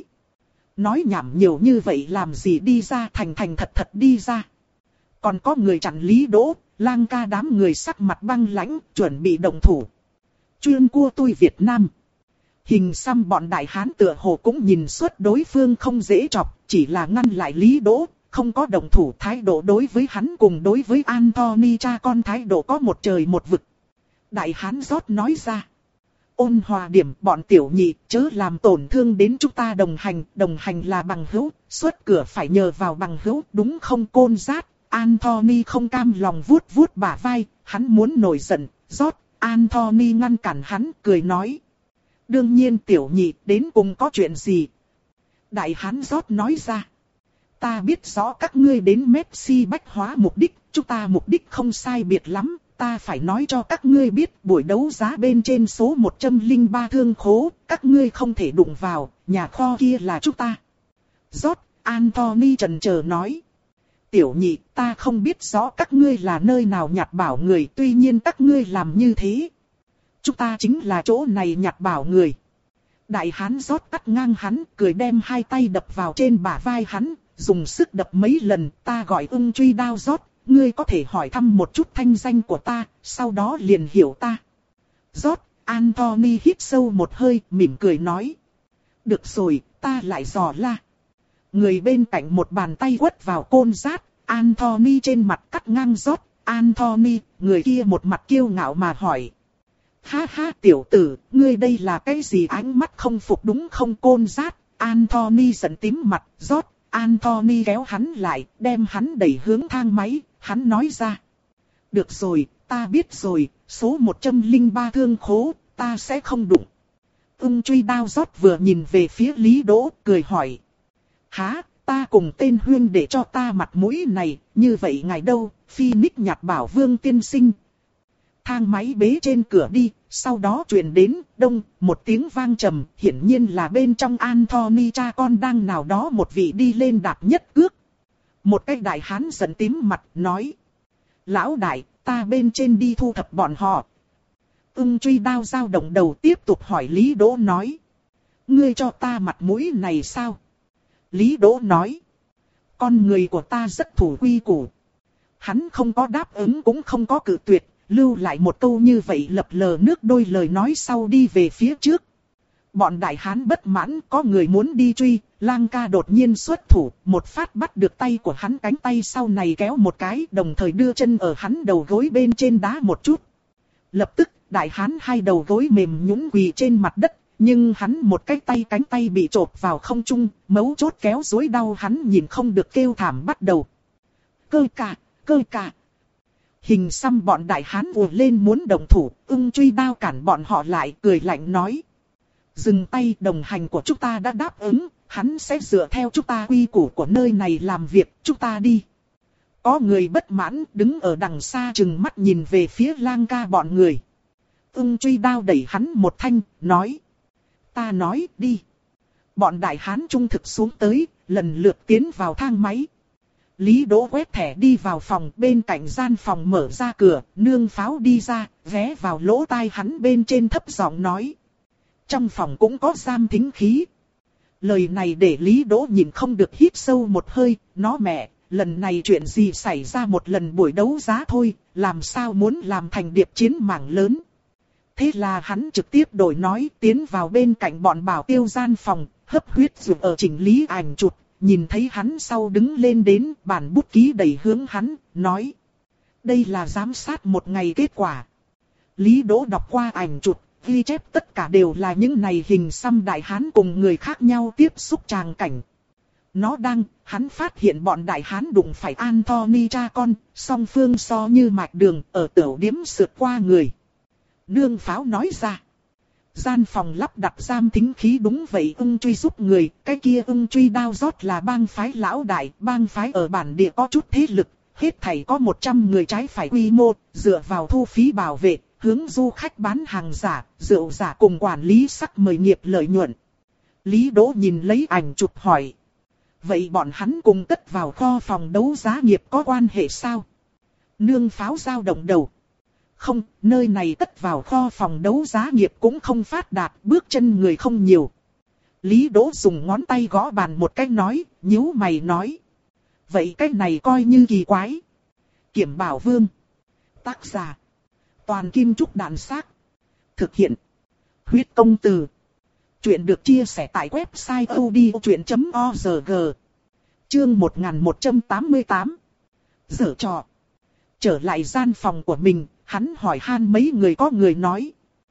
Nói nhảm nhiều như vậy làm gì đi ra, thành thành thật thật đi ra. Còn có người chặn Lý Đỗ, lang ca đám người sắc mặt băng lãnh, chuẩn bị động thủ. Chuyên cua tôi Việt Nam. Hình xăm bọn đại hán tựa hồ cũng nhìn suốt đối phương không dễ chọc, chỉ là ngăn lại Lý Đỗ, không có động thủ. Thái độ đối với hắn cùng đối với Anthony cha con thái độ có một trời một vực. Đại hán rót nói ra. Ôn hòa điểm, bọn tiểu nhị, chớ làm tổn thương đến chúng ta đồng hành, đồng hành là bằng hữu, xuất cửa phải nhờ vào bằng hữu, đúng không côn rát? Anthony không cam lòng vuốt vuốt bả vai, hắn muốn nổi giận, rót, Anthony ngăn cản hắn, cười nói. Đương nhiên tiểu nhị, đến cùng có chuyện gì? Đại hán rót nói ra. Ta biết rõ các ngươi đến Messi Bách Hóa mục đích, chúng ta mục đích không sai biệt lắm, ta phải nói cho các ngươi biết buổi đấu giá bên trên số một trăm lẻ ba thương khố, các ngươi không thể đụng vào, nhà kho kia là chúng ta. George Anthony trần chờ nói. Tiểu nhị, ta không biết rõ các ngươi là nơi nào nhặt bảo người, tuy nhiên các ngươi làm như thế. Chúng ta chính là chỗ này nhặt bảo người. Đại hán George cắt ngang hắn, cười đem hai tay đập vào trên bả vai hắn, dùng sức đập mấy lần. Ta gọi ưng truy đao George, ngươi có thể hỏi thăm một chút thanh danh của ta, sau đó liền hiểu ta. George Anthony hít sâu một hơi, mỉm cười nói. Được rồi, ta lại dò la. Người bên cạnh một bàn tay quất vào côn giát, Anthony trên mặt cắt ngang George Anthony, người kia một mặt kiêu ngạo mà hỏi. Ha ha tiểu tử, ngươi đây là cái gì, ánh mắt không phục đúng không côn giát? Anthony giận tím mặt, George Anthony kéo hắn lại, đem hắn đẩy hướng thang máy, hắn nói ra. Được rồi, ta biết rồi, số một trăm lẻ ba thương khố, ta sẽ không đụng. Ưng truy đao George vừa nhìn về phía Lý Đỗ, cười hỏi. Hả, ta cùng tên huyên để cho ta mặt mũi này, như vậy ngài đâu, Phoenix nhặt bảo vương tiên sinh. Thang máy bế trên cửa đi, sau đó truyền đến, đông, một tiếng vang trầm, hiển nhiên là bên trong Anthony cha con đang nào đó một vị đi lên đạp nhất cước. Một cái đại hán giận tím mặt, nói. Lão đại, ta bên trên đi thu thập bọn họ. Ưng truy đao dao động đầu tiếp tục hỏi Lý Đỗ nói. Ngươi cho ta mặt mũi này sao? Lý Đỗ nói. Con người của ta rất thủ quy củ. Hắn không có đáp ứng cũng không có cự tuyệt, lưu lại một câu như vậy lập lờ nước đôi lời nói sau đi về phía trước. Bọn đại hán bất mãn, có người muốn đi truy, Lang ca đột nhiên xuất thủ, một phát bắt được tay của hắn, cánh tay sau này kéo một cái, đồng thời đưa chân ở hắn đầu gối bên trên đá một chút. Lập tức, đại hán hai đầu gối mềm nhũn quỳ trên mặt đất, nhưng hắn một cái tay cánh tay bị chộp vào không trung, mấu chốt kéo rối đau hắn nhìn không được kêu thảm bắt đầu. Cơ cả, cơ cả. Hình xăm bọn đại hán ùa lên muốn đồng thủ, ưng truy đao cản bọn họ lại, cười lạnh nói. Dừng tay, đồng hành của chúng ta đã đáp ứng, hắn sẽ dựa theo chúng ta quy củ của nơi này làm việc, chúng ta đi. Có người bất mãn, đứng ở đằng xa chừng mắt nhìn về phía Lang ca bọn người. Ưng truy đao đẩy hắn một thanh, nói. Ta nói, đi. Bọn đại hán trung thực xuống tới, lần lượt tiến vào thang máy. Lý Đỗ quét thẻ đi vào phòng, bên cạnh gian phòng mở ra cửa, nương pháo đi ra, ghé vào lỗ tai hắn bên trên thấp giọng nói. Trong phòng cũng có giam thính khí. Lời này để Lý Đỗ nhìn không được hít sâu một hơi, nó mẹ, lần này chuyện gì xảy ra một lần buổi đấu giá thôi, làm sao muốn làm thành điệp chiến mảng lớn. Thế là hắn trực tiếp đổi nói, tiến vào bên cạnh bọn bảo tiêu gian phòng, hấp huyết dùng ở chỉnh lý ảnh chụp, nhìn thấy hắn sau đứng lên đến, bản bút ký đẩy hướng hắn, nói. Đây là giám sát một ngày kết quả. Lý Đỗ đọc qua ảnh chụp, ghi chép tất cả đều là những này hình xăm đại hán cùng người khác nhau tiếp xúc tràng cảnh. Nó đang, hắn phát hiện bọn đại hán đụng phải Anthony cha con, song phương so như mạch đường, ở tửu điếm sượt qua người. Nương pháo nói ra. Gian phòng lắp đặt giam thính khí đúng vậy, ưng truy giúp người, cái kia ưng truy đao rót là bang phái lão đại, bang phái ở bản địa có chút thế lực, hết thảy có một trăm người trái phải quy mô, dựa vào thu phí bảo vệ, hướng du khách bán hàng giả, rượu giả cùng quản lý sắc mời nghiệp lợi nhuận. Lý Đỗ nhìn lấy ảnh chụp hỏi. Vậy bọn hắn cùng cất vào kho phòng đấu giá nghiệp có quan hệ sao? Nương pháo dao động đầu. Không, nơi này cất vào kho phòng đấu giá nghiệp cũng không phát đạt, bước chân người không nhiều. Lý Đỗ dùng ngón tay gõ bàn một cái nói, nhíu mày nói. Vậy cái này coi như kỳ quái. Kiểm Bảo Vương. Tác giả. Toàn Kim Trúc Đàn Xác. Thực hiện. Huyết Công Từ. Chuyện được chia sẻ tại website odchuyện chấm org. Chương một nghìn một trăm tám mươi tám. Giở trò. Trở lại gian phòng của mình, hắn hỏi han mấy người, có người nói.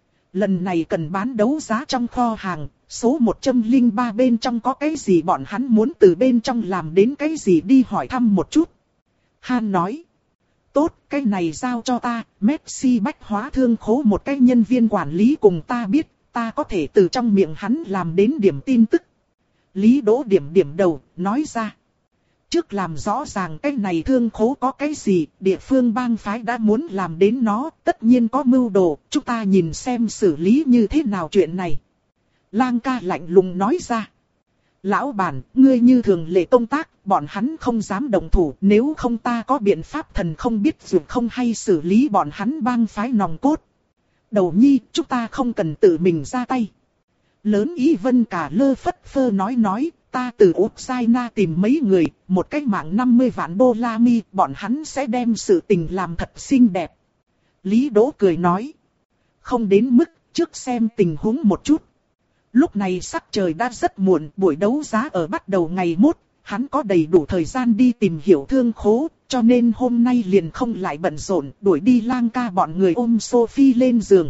Lần này cần bán đấu giá trong kho hàng, số một trăm lẻ ba bên trong có cái gì bọn hắn muốn từ bên trong làm đến cái gì đi hỏi thăm một chút. Han nói. Tốt, cái này giao cho ta, Messi bách hóa thương khố một cái nhân viên quản lý cùng ta biết, ta có thể từ trong miệng hắn làm đến điểm tin tức. Lý Đỗ điểm điểm đầu, nói ra. trước làm rõ ràng cái này thương khố có cái gì, địa phương bang phái đã muốn làm đến nó, tất nhiên có mưu đồ, chúng ta nhìn xem xử lý như thế nào chuyện này. Lang ca lạnh lùng nói ra. Lão bản, ngươi như thường lệ công tác, bọn hắn không dám động thủ, nếu không ta có biện pháp thần không biết dù không hay xử lý bọn hắn bang phái nòng cốt. Đầu nhi, chúng ta không cần tự mình ra tay. Lớn Ý Vân cả lơ phất phơ nói nói, ta từ Ukraine tìm mấy người, một cái mạng năm mươi vạn đô la mi, bọn hắn sẽ đem sự tình làm thật xinh đẹp. Lý Đỗ cười nói, không đến mức, trước xem tình huống một chút. Lúc này sắc trời đã rất muộn, buổi đấu giá ở bắt đầu ngày mốt, hắn có đầy đủ thời gian đi tìm hiểu thương khố, cho nên hôm nay liền không lại bận rộn, đuổi đi Lang ca bọn người ôm Sophie lên giường.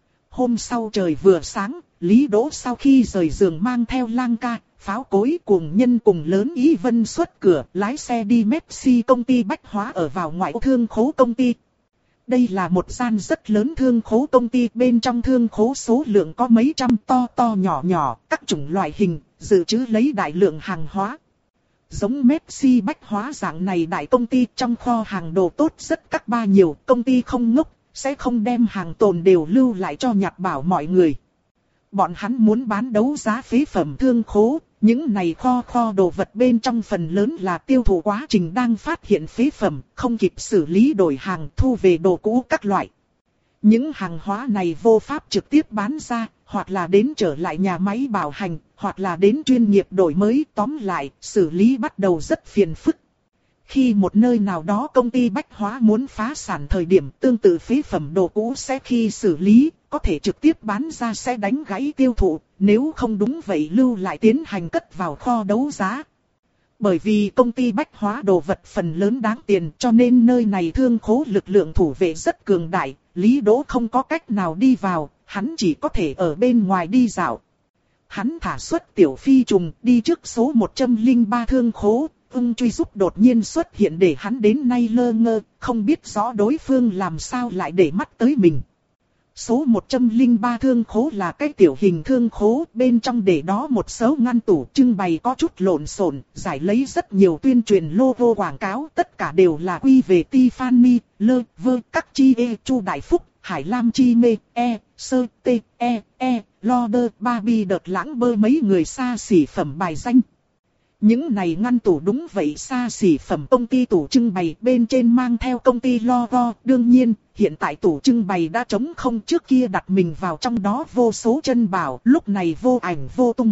Hôm sau trời vừa sáng, Lý Đỗ sau khi rời giường mang theo Lang ca, Pháo Cối cùng nhân cùng Lớn Ý Vân xuất cửa, lái xe đi Messi công ty bách hóa ở vào ngoại ô thương khố công ty. Đây là một gian rất lớn thương khố công ty, bên trong thương khố số lượng có mấy trăm to to nhỏ nhỏ, các chủng loại hình, dự trữ lấy đại lượng hàng hóa. Giống Messi bách hóa dạng này đại công ty trong kho hàng đồ tốt rất các ba nhiều, công ty không ngốc, sẽ không đem hàng tồn đều lưu lại cho nhặt bảo mọi người. Bọn hắn muốn bán đấu giá phế phẩm thương khố, những này kho kho đồ vật bên trong phần lớn là tiêu thụ quá trình đang phát hiện phế phẩm, không kịp xử lý đổi hàng thu về đồ cũ các loại. Những hàng hóa này vô pháp trực tiếp bán ra, hoặc là đến trở lại nhà máy bảo hành, hoặc là đến chuyên nghiệp đổi mới, tóm lại, xử lý bắt đầu rất phiền phức. Khi một nơi nào đó công ty bách hóa muốn phá sản thời điểm, tương tự phế phẩm đồ cũ sẽ khi xử lý, có thể trực tiếp bán ra sẽ đánh gãy tiêu thụ, nếu không đúng vậy lưu lại tiến hành cất vào kho đấu giá. Bởi vì công ty bách hóa đồ vật phần lớn đáng tiền cho nên nơi này thương khố lực lượng thủ vệ rất cường đại, Lý Đỗ không có cách nào đi vào, hắn chỉ có thể ở bên ngoài đi dạo. Hắn thả xuất tiểu phi trùng đi trước số một trăm lẻ ba thương khố. Ưng truy giúp đột nhiên xuất hiện để hắn đến nay lơ ngơ, không biết rõ đối phương làm sao lại để mắt tới mình. Số một trăm lẻ ba thương khố là cái tiểu hình thương khố, bên trong để đó một số ngăn tủ trưng bày có chút lộn xộn, giải lấy rất nhiều tuyên truyền logo quảng cáo, tất cả đều là quy về Tiffany, Lơ, Vơ, các chi e, Chu Đại Phúc, Hải Lam Chi Mê, E, Sơ, T, E, E, Loder, Barbie đợt lãng bơ mấy người xa xỉ phẩm bài danh. Những này ngăn tủ đúng vậy xa xỉ phẩm công ty tủ trưng bày, bên trên mang theo công ty logo. Đương nhiên, hiện tại tủ trưng bày đã trống không, trước kia đặt mình vào trong đó vô số chân bảo, lúc này vô ảnh vô tung.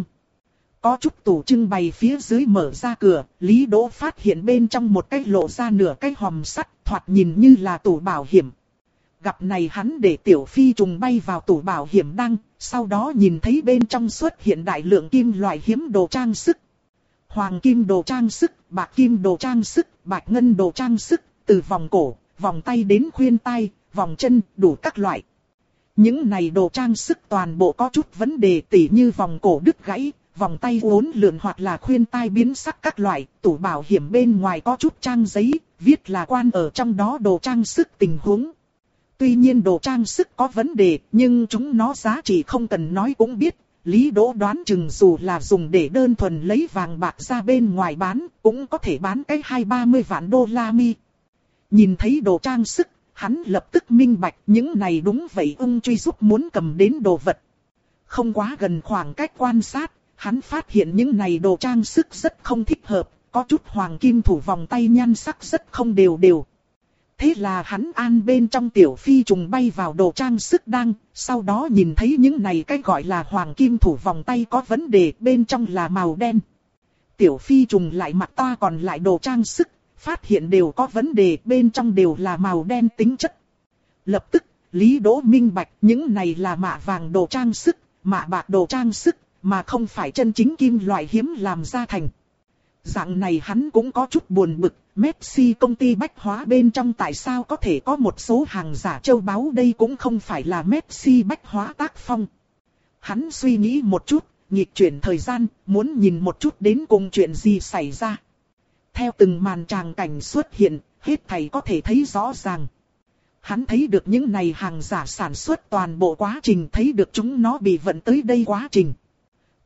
Có chút tủ trưng bày phía dưới mở ra cửa, Lý Đỗ phát hiện bên trong một cái lộ ra nửa cái hòm sắt, thoạt nhìn như là tủ bảo hiểm. Gặp này hắn để tiểu phi trùng bay vào tủ bảo hiểm đăng, sau đó nhìn thấy bên trong xuất hiện đại lượng kim loại hiếm đồ trang sức. Hoàng kim đồ trang sức, bạc kim đồ trang sức, bạch ngân đồ trang sức, từ vòng cổ, vòng tay đến khuyên tai, vòng chân, đủ các loại. Những này đồ trang sức toàn bộ có chút vấn đề, tỉ như vòng cổ đứt gãy, vòng tay uốn lượn hoặc là khuyên tai biến sắc các loại. Tủ bảo hiểm bên ngoài có chút trang giấy, viết là quan ở trong đó đồ trang sức tình huống. Tuy nhiên đồ trang sức có vấn đề, nhưng chúng nó giá trị không cần nói cũng biết. Lý Đỗ đoán chừng dù là dùng để đơn thuần lấy vàng bạc ra bên ngoài bán, cũng có thể bán cái hai ba mươi vạn đô la mi. Nhìn thấy đồ trang sức, hắn lập tức minh bạch những này đúng vậy Ưng truy giúp muốn cầm đến đồ vật. Không quá gần khoảng cách quan sát, hắn phát hiện những này đồ trang sức rất không thích hợp, có chút hoàng kim thủ vòng tay nhan sắc rất không đều đều. Thế là hắn an bên trong tiểu phi trùng bay vào đồ trang sức đang, sau đó nhìn thấy những này cái gọi là hoàng kim thủ vòng tay có vấn đề, bên trong là màu đen. Tiểu phi trùng lại mặc toa còn lại đồ trang sức, phát hiện đều có vấn đề, bên trong đều là màu đen tính chất. Lập tức, Lý Đỗ minh bạch những này là mạ vàng đồ trang sức, mạ bạc đồ trang sức, mà không phải chân chính kim loại hiếm làm ra thành. Dạng này hắn cũng có chút buồn bực, Messi công ty bách hóa bên trong tại sao có thể có một số hàng giả châu báu, đây cũng không phải là Messi bách hóa tác phong. Hắn suy nghĩ một chút, nghịch chuyển thời gian, muốn nhìn một chút đến cùng chuyện gì xảy ra. Theo từng màn tràng cảnh xuất hiện, hết thảy có thể thấy rõ ràng. Hắn thấy được những này hàng giả sản xuất toàn bộ quá trình, thấy được chúng nó bị vận tới đây quá trình.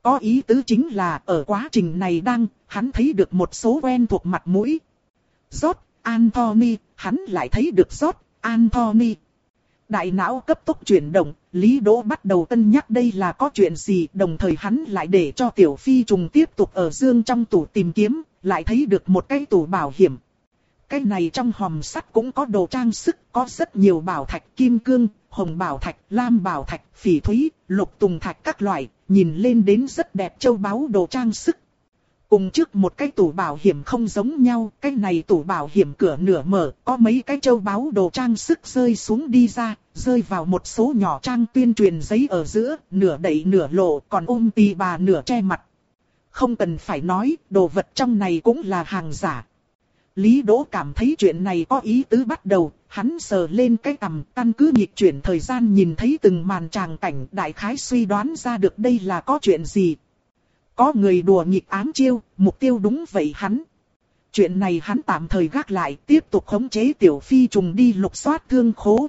có ý tứ chính là ở quá trình này đang, hắn thấy được một số quen thuộc mặt mũi. George Anthony, hắn lại thấy được George Anthony. Đại não cấp tốc chuyển động, Lý Đỗ bắt đầu cân nhắc đây là có chuyện gì, đồng thời hắn lại để cho Tiểu Phi trùng tiếp tục ở dương trong tủ tìm kiếm, lại thấy được một cái tủ bảo hiểm. Cái này trong hòm sắt cũng có đồ trang sức, có rất nhiều bảo thạch, kim cương, hồng bảo thạch, lam bảo thạch, phỉ thúy, lục tùng thạch các loại, nhìn lên đến rất đẹp châu báu đồ trang sức. Cùng trước một cái tủ bảo hiểm không giống nhau, cái này tủ bảo hiểm cửa nửa mở, có mấy cái châu báu đồ trang sức rơi xuống đi ra, rơi vào một số nhỏ trang tuyên truyền giấy ở giữa, nửa đậy nửa lộ, còn ôm tì bà nửa che mặt. Không cần phải nói, đồ vật trong này cũng là hàng giả. Lý Đỗ cảm thấy chuyện này có ý tứ bắt đầu, hắn sờ lên cái cằm, căn cứ nhịp chuyển thời gian nhìn thấy từng màn tràng cảnh, đại khái suy đoán ra được đây là có chuyện gì. Có người đùa nghịch ám chiêu, mục tiêu đúng vậy hắn. Chuyện này hắn tạm thời gác lại, tiếp tục khống chế Tiểu Phi trùng đi lục soát thương khố.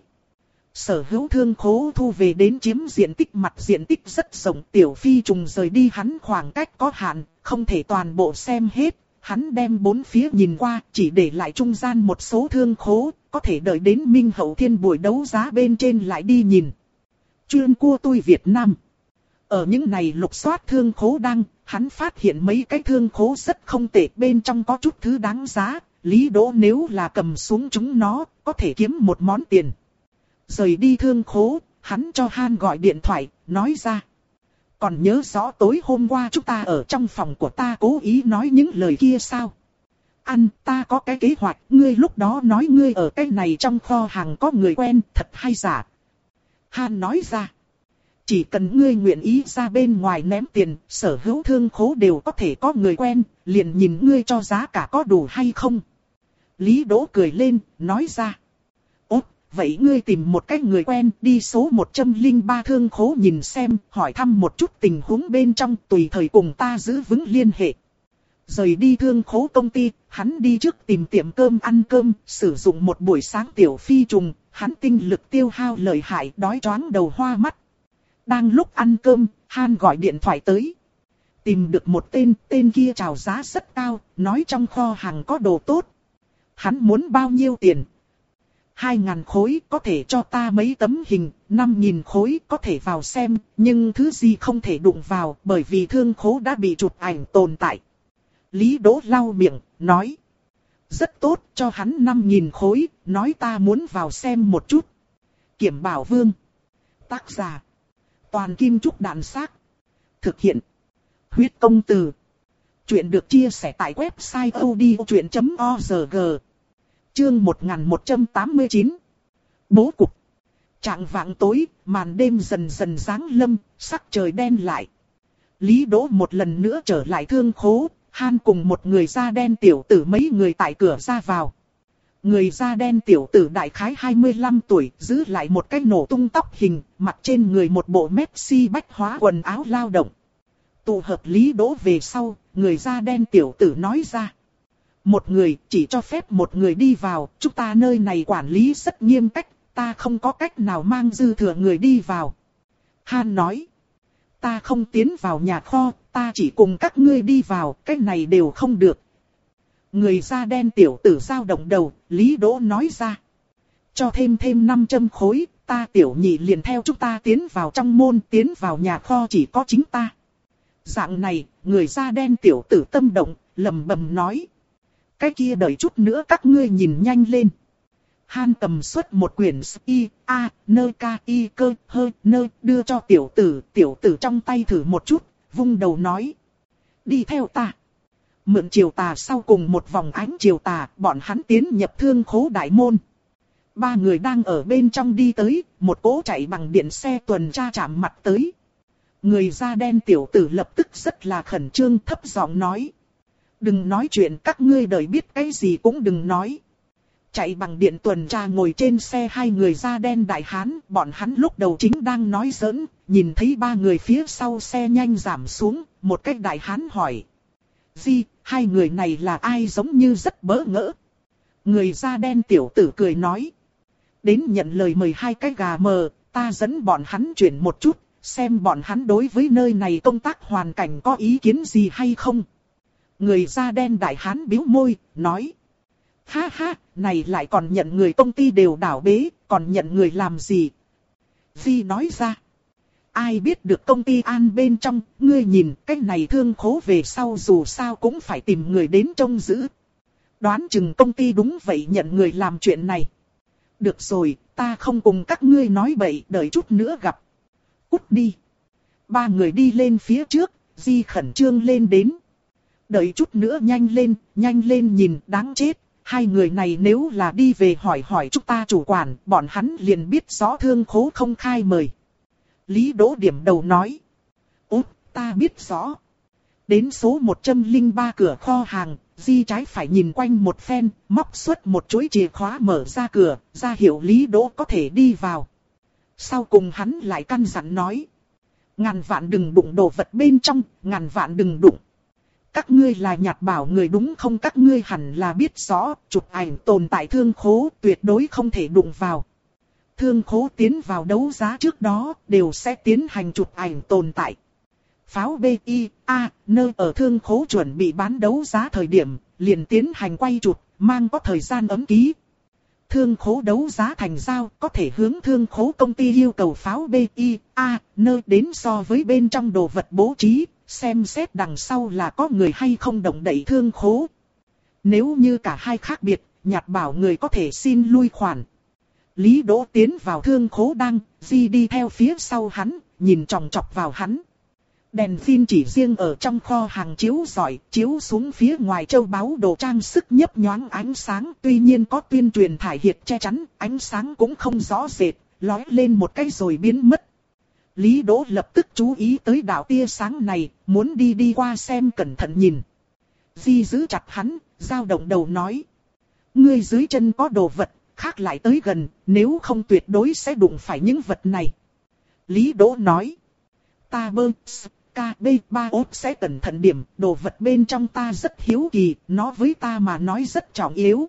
Sở hữu thương khố thu về đến chiếm diện tích mặt diện tích rất rộng, Tiểu Phi trùng rời đi hắn khoảng cách có hạn, không thể toàn bộ xem hết. Hắn đem bốn phía nhìn qua, chỉ để lại trung gian một số thương khố, có thể đợi đến Minh Hậu Thiên buổi đấu giá bên trên lại đi nhìn. Chuyên cua tôi Việt Nam. Ở những này lục soát thương khố đăng, hắn phát hiện mấy cái thương khố rất không tệ, bên trong có chút thứ đáng giá, Lý Đỗ nếu là cầm xuống chúng nó, có thể kiếm một món tiền. Rời đi thương khố, hắn cho Han gọi điện thoại, nói ra. Còn nhớ rõ tối hôm qua chúng ta ở trong phòng của ta cố ý nói những lời kia sao? Anh, ta có cái kế hoạch, ngươi lúc đó nói ngươi ở cái này trong kho hàng có người quen, thật hay giả? Han nói ra. Chỉ cần ngươi nguyện ý ra bên ngoài ném tiền, sở hữu thương khố đều có thể có người quen, liền nhìn ngươi cho giá cả có đủ hay không. Lý Đỗ cười lên, nói ra. Ốt, vậy ngươi tìm một cái người quen, đi số một trăm lẻ ba thương khố nhìn xem, hỏi thăm một chút tình huống bên trong, tùy thời cùng ta giữ vững liên hệ. Rời đi thương khố công ty, hắn đi trước tìm tiệm cơm ăn cơm, sử dụng một buổi sáng Tiểu Phi trùng, hắn tinh lực tiêu hao lợi hại, đói choáng đầu hoa mắt. Đang lúc ăn cơm, Han gọi điện thoại tới. Tìm được một tên, tên kia chào giá rất cao, nói trong kho hàng có đồ tốt. Hắn muốn bao nhiêu tiền? Hai ngàn khối có thể cho ta mấy tấm hình, năm nghìn khối có thể vào xem, nhưng thứ gì không thể đụng vào bởi vì thương khố đã bị chụp ảnh tồn tại. Lý Đỗ lau miệng, nói. Rất tốt, cho hắn năm nghìn khối, nói ta muốn vào xem một chút. Kiểm Bảo Vương. Tác giả. Toàn Kim Trúc Đạn Xác. Thực hiện. Huyết Công Từ. Chuyện được chia sẻ tại website odchuyện chấm org. Chương một nghìn một trăm tám mươi chín. Bố cục. Trạng vạng tối, màn đêm dần dần giáng lâm, sắc trời đen lại. Lý Đỗ một lần nữa trở lại thương khố, Han cùng một người da đen tiểu tử mấy người tại cửa ra vào. Người da đen tiểu tử đại khái hai mươi lăm tuổi, giữ lại một cái nổ tung tóc hình, mặc trên người một bộ Messi bách hóa quần áo lao động. Tụ hợp Lý Đỗ về sau, người da đen tiểu tử nói ra. Một người, chỉ cho phép một người đi vào, chúng ta nơi này quản lý rất nghiêm cách, ta không có cách nào mang dư thừa người đi vào. Han nói. Ta không tiến vào nhà kho, ta chỉ cùng các ngươi đi vào, cái này đều không được. Người da đen tiểu tử dao động đầu, Lý Đỗ nói ra. Cho thêm thêm năm trăm khối, ta tiểu nhị liền theo chúng ta tiến vào trong môn, tiến vào nhà kho chỉ có chính ta. Dạng này, người da đen tiểu tử tâm động, lầm bầm nói. Cái kia đợi chút nữa các ngươi nhìn nhanh lên. Han cầm xuất một quyển y, a, nơ ca y cơ, hơi, nơ, đưa cho tiểu tử, tiểu tử trong tay thử một chút, vung đầu nói. Đi theo ta. Mượn chiều tà sau cùng một vòng ánh chiều tà, bọn hắn tiến nhập thương khố đại môn. Ba người đang ở bên trong đi tới, một cỗ chạy bằng điện xe tuần tra chạm mặt tới. Người da đen tiểu tử lập tức rất là khẩn trương thấp giọng nói. Đừng nói chuyện, các ngươi đợi biết cái gì cũng đừng nói. Chạy bằng điện tuần tra ngồi trên xe hai người da đen đại hán, bọn hắn lúc đầu chính đang nói giỡn, nhìn thấy ba người phía sau xe nhanh giảm xuống, một cái đại hán hỏi. Gì, hai người này là ai giống như rất bỡ ngỡ. Người da đen tiểu tử cười nói. Đến nhận lời mời hai cái gà mờ, ta dẫn bọn hắn chuyển một chút, xem bọn hắn đối với nơi này công tác hoàn cảnh có ý kiến gì hay không. Người da đen đại hán bĩu môi, nói. Ha ha, này lại còn nhận người công ty đều đảo bế, còn nhận người làm gì? Di nói ra. Ai biết được công ty an bên trong, ngươi nhìn cái này thương khố về sau dù sao cũng phải tìm người đến trông giữ. Đoán chừng công ty đúng vậy nhận người làm chuyện này. Được rồi, ta không cùng các ngươi nói bậy, đợi chút nữa gặp. Cút đi. Ba người đi lên phía trước, Di khẩn trương lên đến. Đợi chút nữa nhanh lên, nhanh lên nhìn, đáng chết. Hai người này nếu là đi về hỏi hỏi chúng ta chủ quản, bọn hắn liền biết rõ thương khố không khai mời. Lý Đỗ điểm đầu nói. Út, ta biết rõ. Đến số một trăm lẻ ba cửa kho hàng, Di trái phải nhìn quanh một phen, móc xuất một chuỗi chìa khóa mở ra cửa, ra hiệu Lý Đỗ có thể đi vào. Sau cùng hắn lại căn dặn nói. Ngàn vạn đừng đụng đồ vật bên trong, ngàn vạn đừng đụng. Các ngươi là nhặt bảo người đúng không? Các ngươi hẳn là biết rõ, chụp ảnh tồn tại thương khố tuyệt đối không thể đụng vào. Thương khố tiến vào đấu giá trước đó, đều sẽ tiến hành chụp ảnh tồn tại. Pháo B I A, nơi ở thương khố chuẩn bị bán đấu giá thời điểm, liền tiến hành quay chụp, mang có thời gian ấn ký. Thương khố đấu giá thành giao, có thể hướng thương khố công ty yêu cầu pháo B I A, nơi đến so với bên trong đồ vật bố trí, xem xét đằng sau là có người hay không động đậy thương khố. Nếu như cả hai khác biệt, nhặt bảo người có thể xin lui khoản. Lý Đỗ tiến vào thương khố đang, Di đi theo phía sau hắn, nhìn chòng chọc vào hắn. Đèn pin chỉ riêng ở trong kho hàng chiếu rọi, chiếu xuống phía ngoài châu báu đồ trang sức nhấp nhoáng ánh sáng. Tuy nhiên có tuyên truyền thải hiệt che chắn, ánh sáng cũng không rõ rệt, lóe lên một cái rồi biến mất. Lý Đỗ lập tức chú ý tới đạo tia sáng này, muốn đi đi qua xem cẩn thận nhìn. Di giữ chặt hắn, dao động đầu nói. Ngươi dưới chân có đồ vật, khác lại tới gần, nếu không tuyệt đối sẽ đụng phải những vật này. Lý Đỗ nói. Ta bơ, ca, bê, ba ốt sẽ cẩn thận điểm, đồ vật bên trong ta rất hiếu kỳ, nó với ta mà nói rất trọng yếu.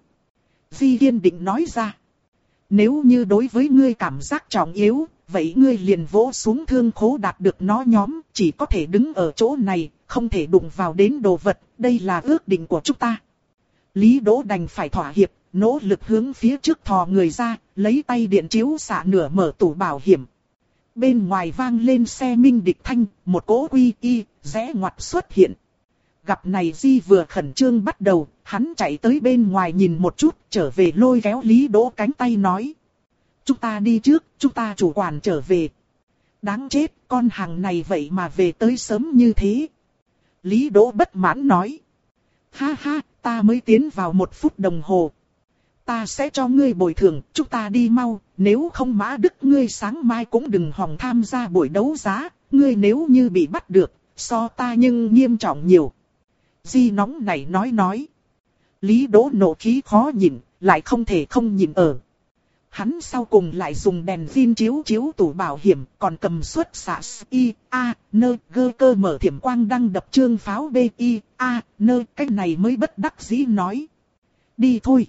Di kiên định nói ra. Nếu như đối với ngươi cảm giác trọng yếu, vậy ngươi liền vỗ xuống thương khố đạt được nó nhóm, chỉ có thể đứng ở chỗ này, không thể đụng vào đến đồ vật, đây là ước định của chúng ta. Lý Đỗ đành phải thỏa hiệp, nỗ lực hướng phía trước thò người ra, lấy tay điện chiếu xạ nửa mở tủ bảo hiểm. Bên ngoài vang lên xe minh địch thanh, một cỗ quy y, rẽ ngoặt xuất hiện. Gặp này Di vừa khẩn trương bắt đầu, hắn chạy tới bên ngoài nhìn một chút, trở về lôi kéo Lý Đỗ cánh tay nói. Chúng ta đi trước, chúng ta chủ quản trở về. Đáng chết, con hàng này vậy mà về tới sớm như thế. Lý Đỗ bất mãn nói. Ha ha, ta mới tiến vào một phút đồng hồ. Ta sẽ cho ngươi bồi thường, chúng ta đi mau, nếu không Mã Đức ngươi sáng mai cũng đừng hòng tham gia buổi đấu giá, ngươi nếu như bị bắt được, so ta nhưng nghiêm trọng nhiều. Di nóng này nói nói. Lý Đỗ nộ khí khó nhịn, lại không thể không nhịn ở. Hắn sau cùng lại dùng đèn pin chiếu chiếu tủ bảo hiểm, còn cầm suất xạ I, A, nơi gơ cơ mở thiểm quang đang đập trương pháo B, I, A, nơi cái này mới bất đắc dĩ nói. Đi thôi.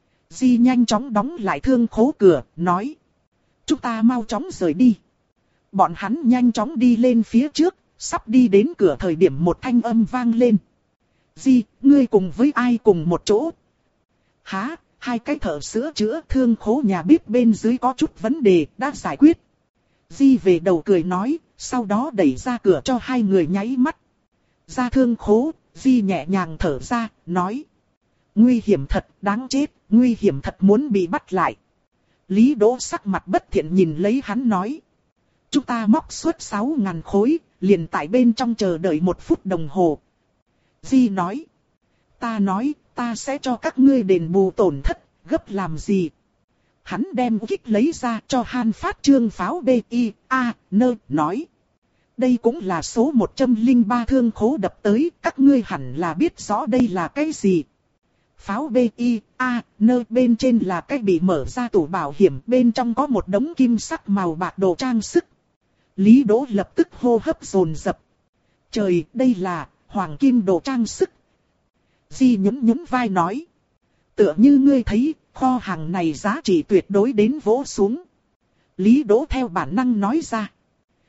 Di nhanh chóng đóng lại thương khố cửa, nói. Chúng ta mau chóng rời đi. Bọn hắn nhanh chóng đi lên phía trước, sắp đi đến cửa thời điểm một thanh âm vang lên. Di, ngươi cùng với ai cùng một chỗ? Hả? Hai cái thợ sữa chữa thương khố nhà bếp bên dưới có chút vấn đề, đã giải quyết. Di về đầu cười nói, sau đó đẩy ra cửa cho hai người nháy mắt. Ra thương khố, Di nhẹ nhàng thở ra, nói. Nguy hiểm thật, đáng chết, nguy hiểm thật muốn bị bắt lại. Lý Đỗ sắc mặt bất thiện nhìn lấy hắn nói. Chúng ta móc suốt sáu ngàn khối, liền tại bên trong chờ đợi một phút đồng hồ. Di nói. Ta nói, ta sẽ cho các ngươi đền bù tổn thất, gấp làm gì? Hắn đem kích lấy ra cho Han phát trương pháo B I A nơ nói. Đây cũng là số một trăm lẻ ba thương khố đập tới, các ngươi hẳn là biết rõ đây là cái gì. Pháo B I A nơ bên trên là cái bị mở ra tủ bảo hiểm, bên trong có một đống kim sắc màu bạc đồ trang sức. Lý Đỗ lập tức hô hấp dồn dập. Trời, đây là hoàng kim đồ trang sức. Di nhún nhún vai nói. Tựa như ngươi thấy, kho hàng này giá trị tuyệt đối đến vỗ xuống. Lý Đỗ theo bản năng nói ra.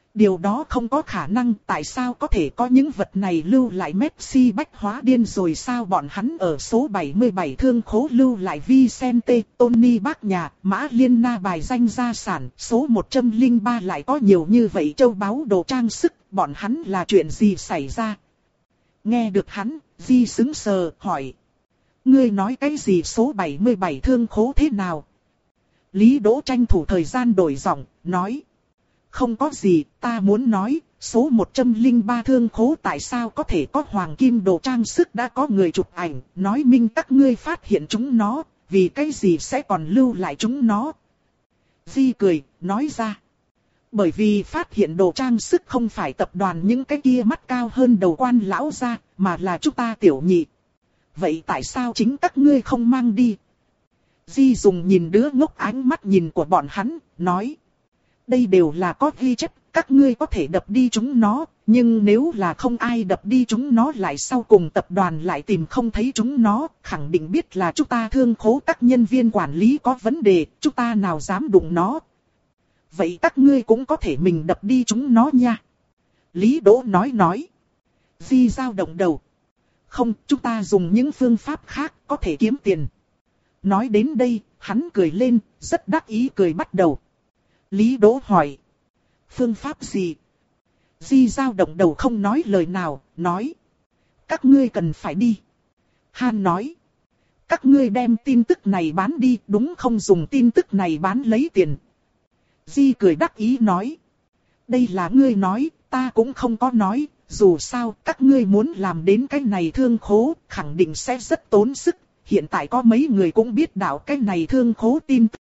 Điều đó không có khả năng, tại sao có thể có những vật này lưu lại? Messi bách hóa điên rồi sao? Bọn hắn ở số bảy mươi bảy thương khố lưu lại Vicente, Tony bác nhà, Mã Liên Na bài danh gia sản, số một trăm lẻ ba lại có nhiều như vậy châu báu đồ trang sức, bọn hắn là chuyện gì xảy ra? Nghe được hắn, Di sững sờ, hỏi. Ngươi nói cái gì? Số bảy mươi bảy thương khố thế nào? Lý Đỗ tranh thủ thời gian đổi giọng, nói. Không có gì, ta muốn nói, số một trăm lẻ ba thương khố tại sao có thể có hoàng kim đồ trang sức? Đã có người chụp ảnh, nói minh các ngươi phát hiện chúng nó, vì cái gì sẽ còn lưu lại chúng nó? Di cười, nói ra. Bởi vì phát hiện đồ trang sức không phải tập đoàn những cái kia mắt cao hơn đầu quan lão gia, mà là chúng ta tiểu nhị. Vậy tại sao chính các ngươi không mang đi? Di dùng nhìn đứa ngốc ánh mắt nhìn của bọn hắn, nói. Đây đều là có ghi chép, các ngươi có thể đập đi chúng nó, nhưng nếu là không ai đập đi chúng nó lại sau cùng tập đoàn lại tìm không thấy chúng nó, khẳng định biết là chúng ta thương khố các nhân viên quản lý có vấn đề, chúng ta nào dám đụng nó. Vậy các ngươi cũng có thể mình đập đi chúng nó nha. Lý Đỗ nói nói. Di dao động đầu. Không, chúng ta dùng những phương pháp khác có thể kiếm tiền. Nói đến đây, hắn cười lên, rất đắc ý cười bắt đầu. Lý Đỗ hỏi. Phương pháp gì? Di dao động đầu không nói lời nào, nói. Các ngươi cần phải đi. Han nói. Các ngươi đem tin tức này bán đi, đúng không? Dùng tin tức này bán lấy tiền. Di cười đắc ý nói. Đây là ngươi nói, ta cũng không có nói. Dù sao, các ngươi muốn làm đến cái này thương khố, khẳng định sẽ rất tốn sức. Hiện tại có mấy người cũng biết đạo cái này thương khố tin tức.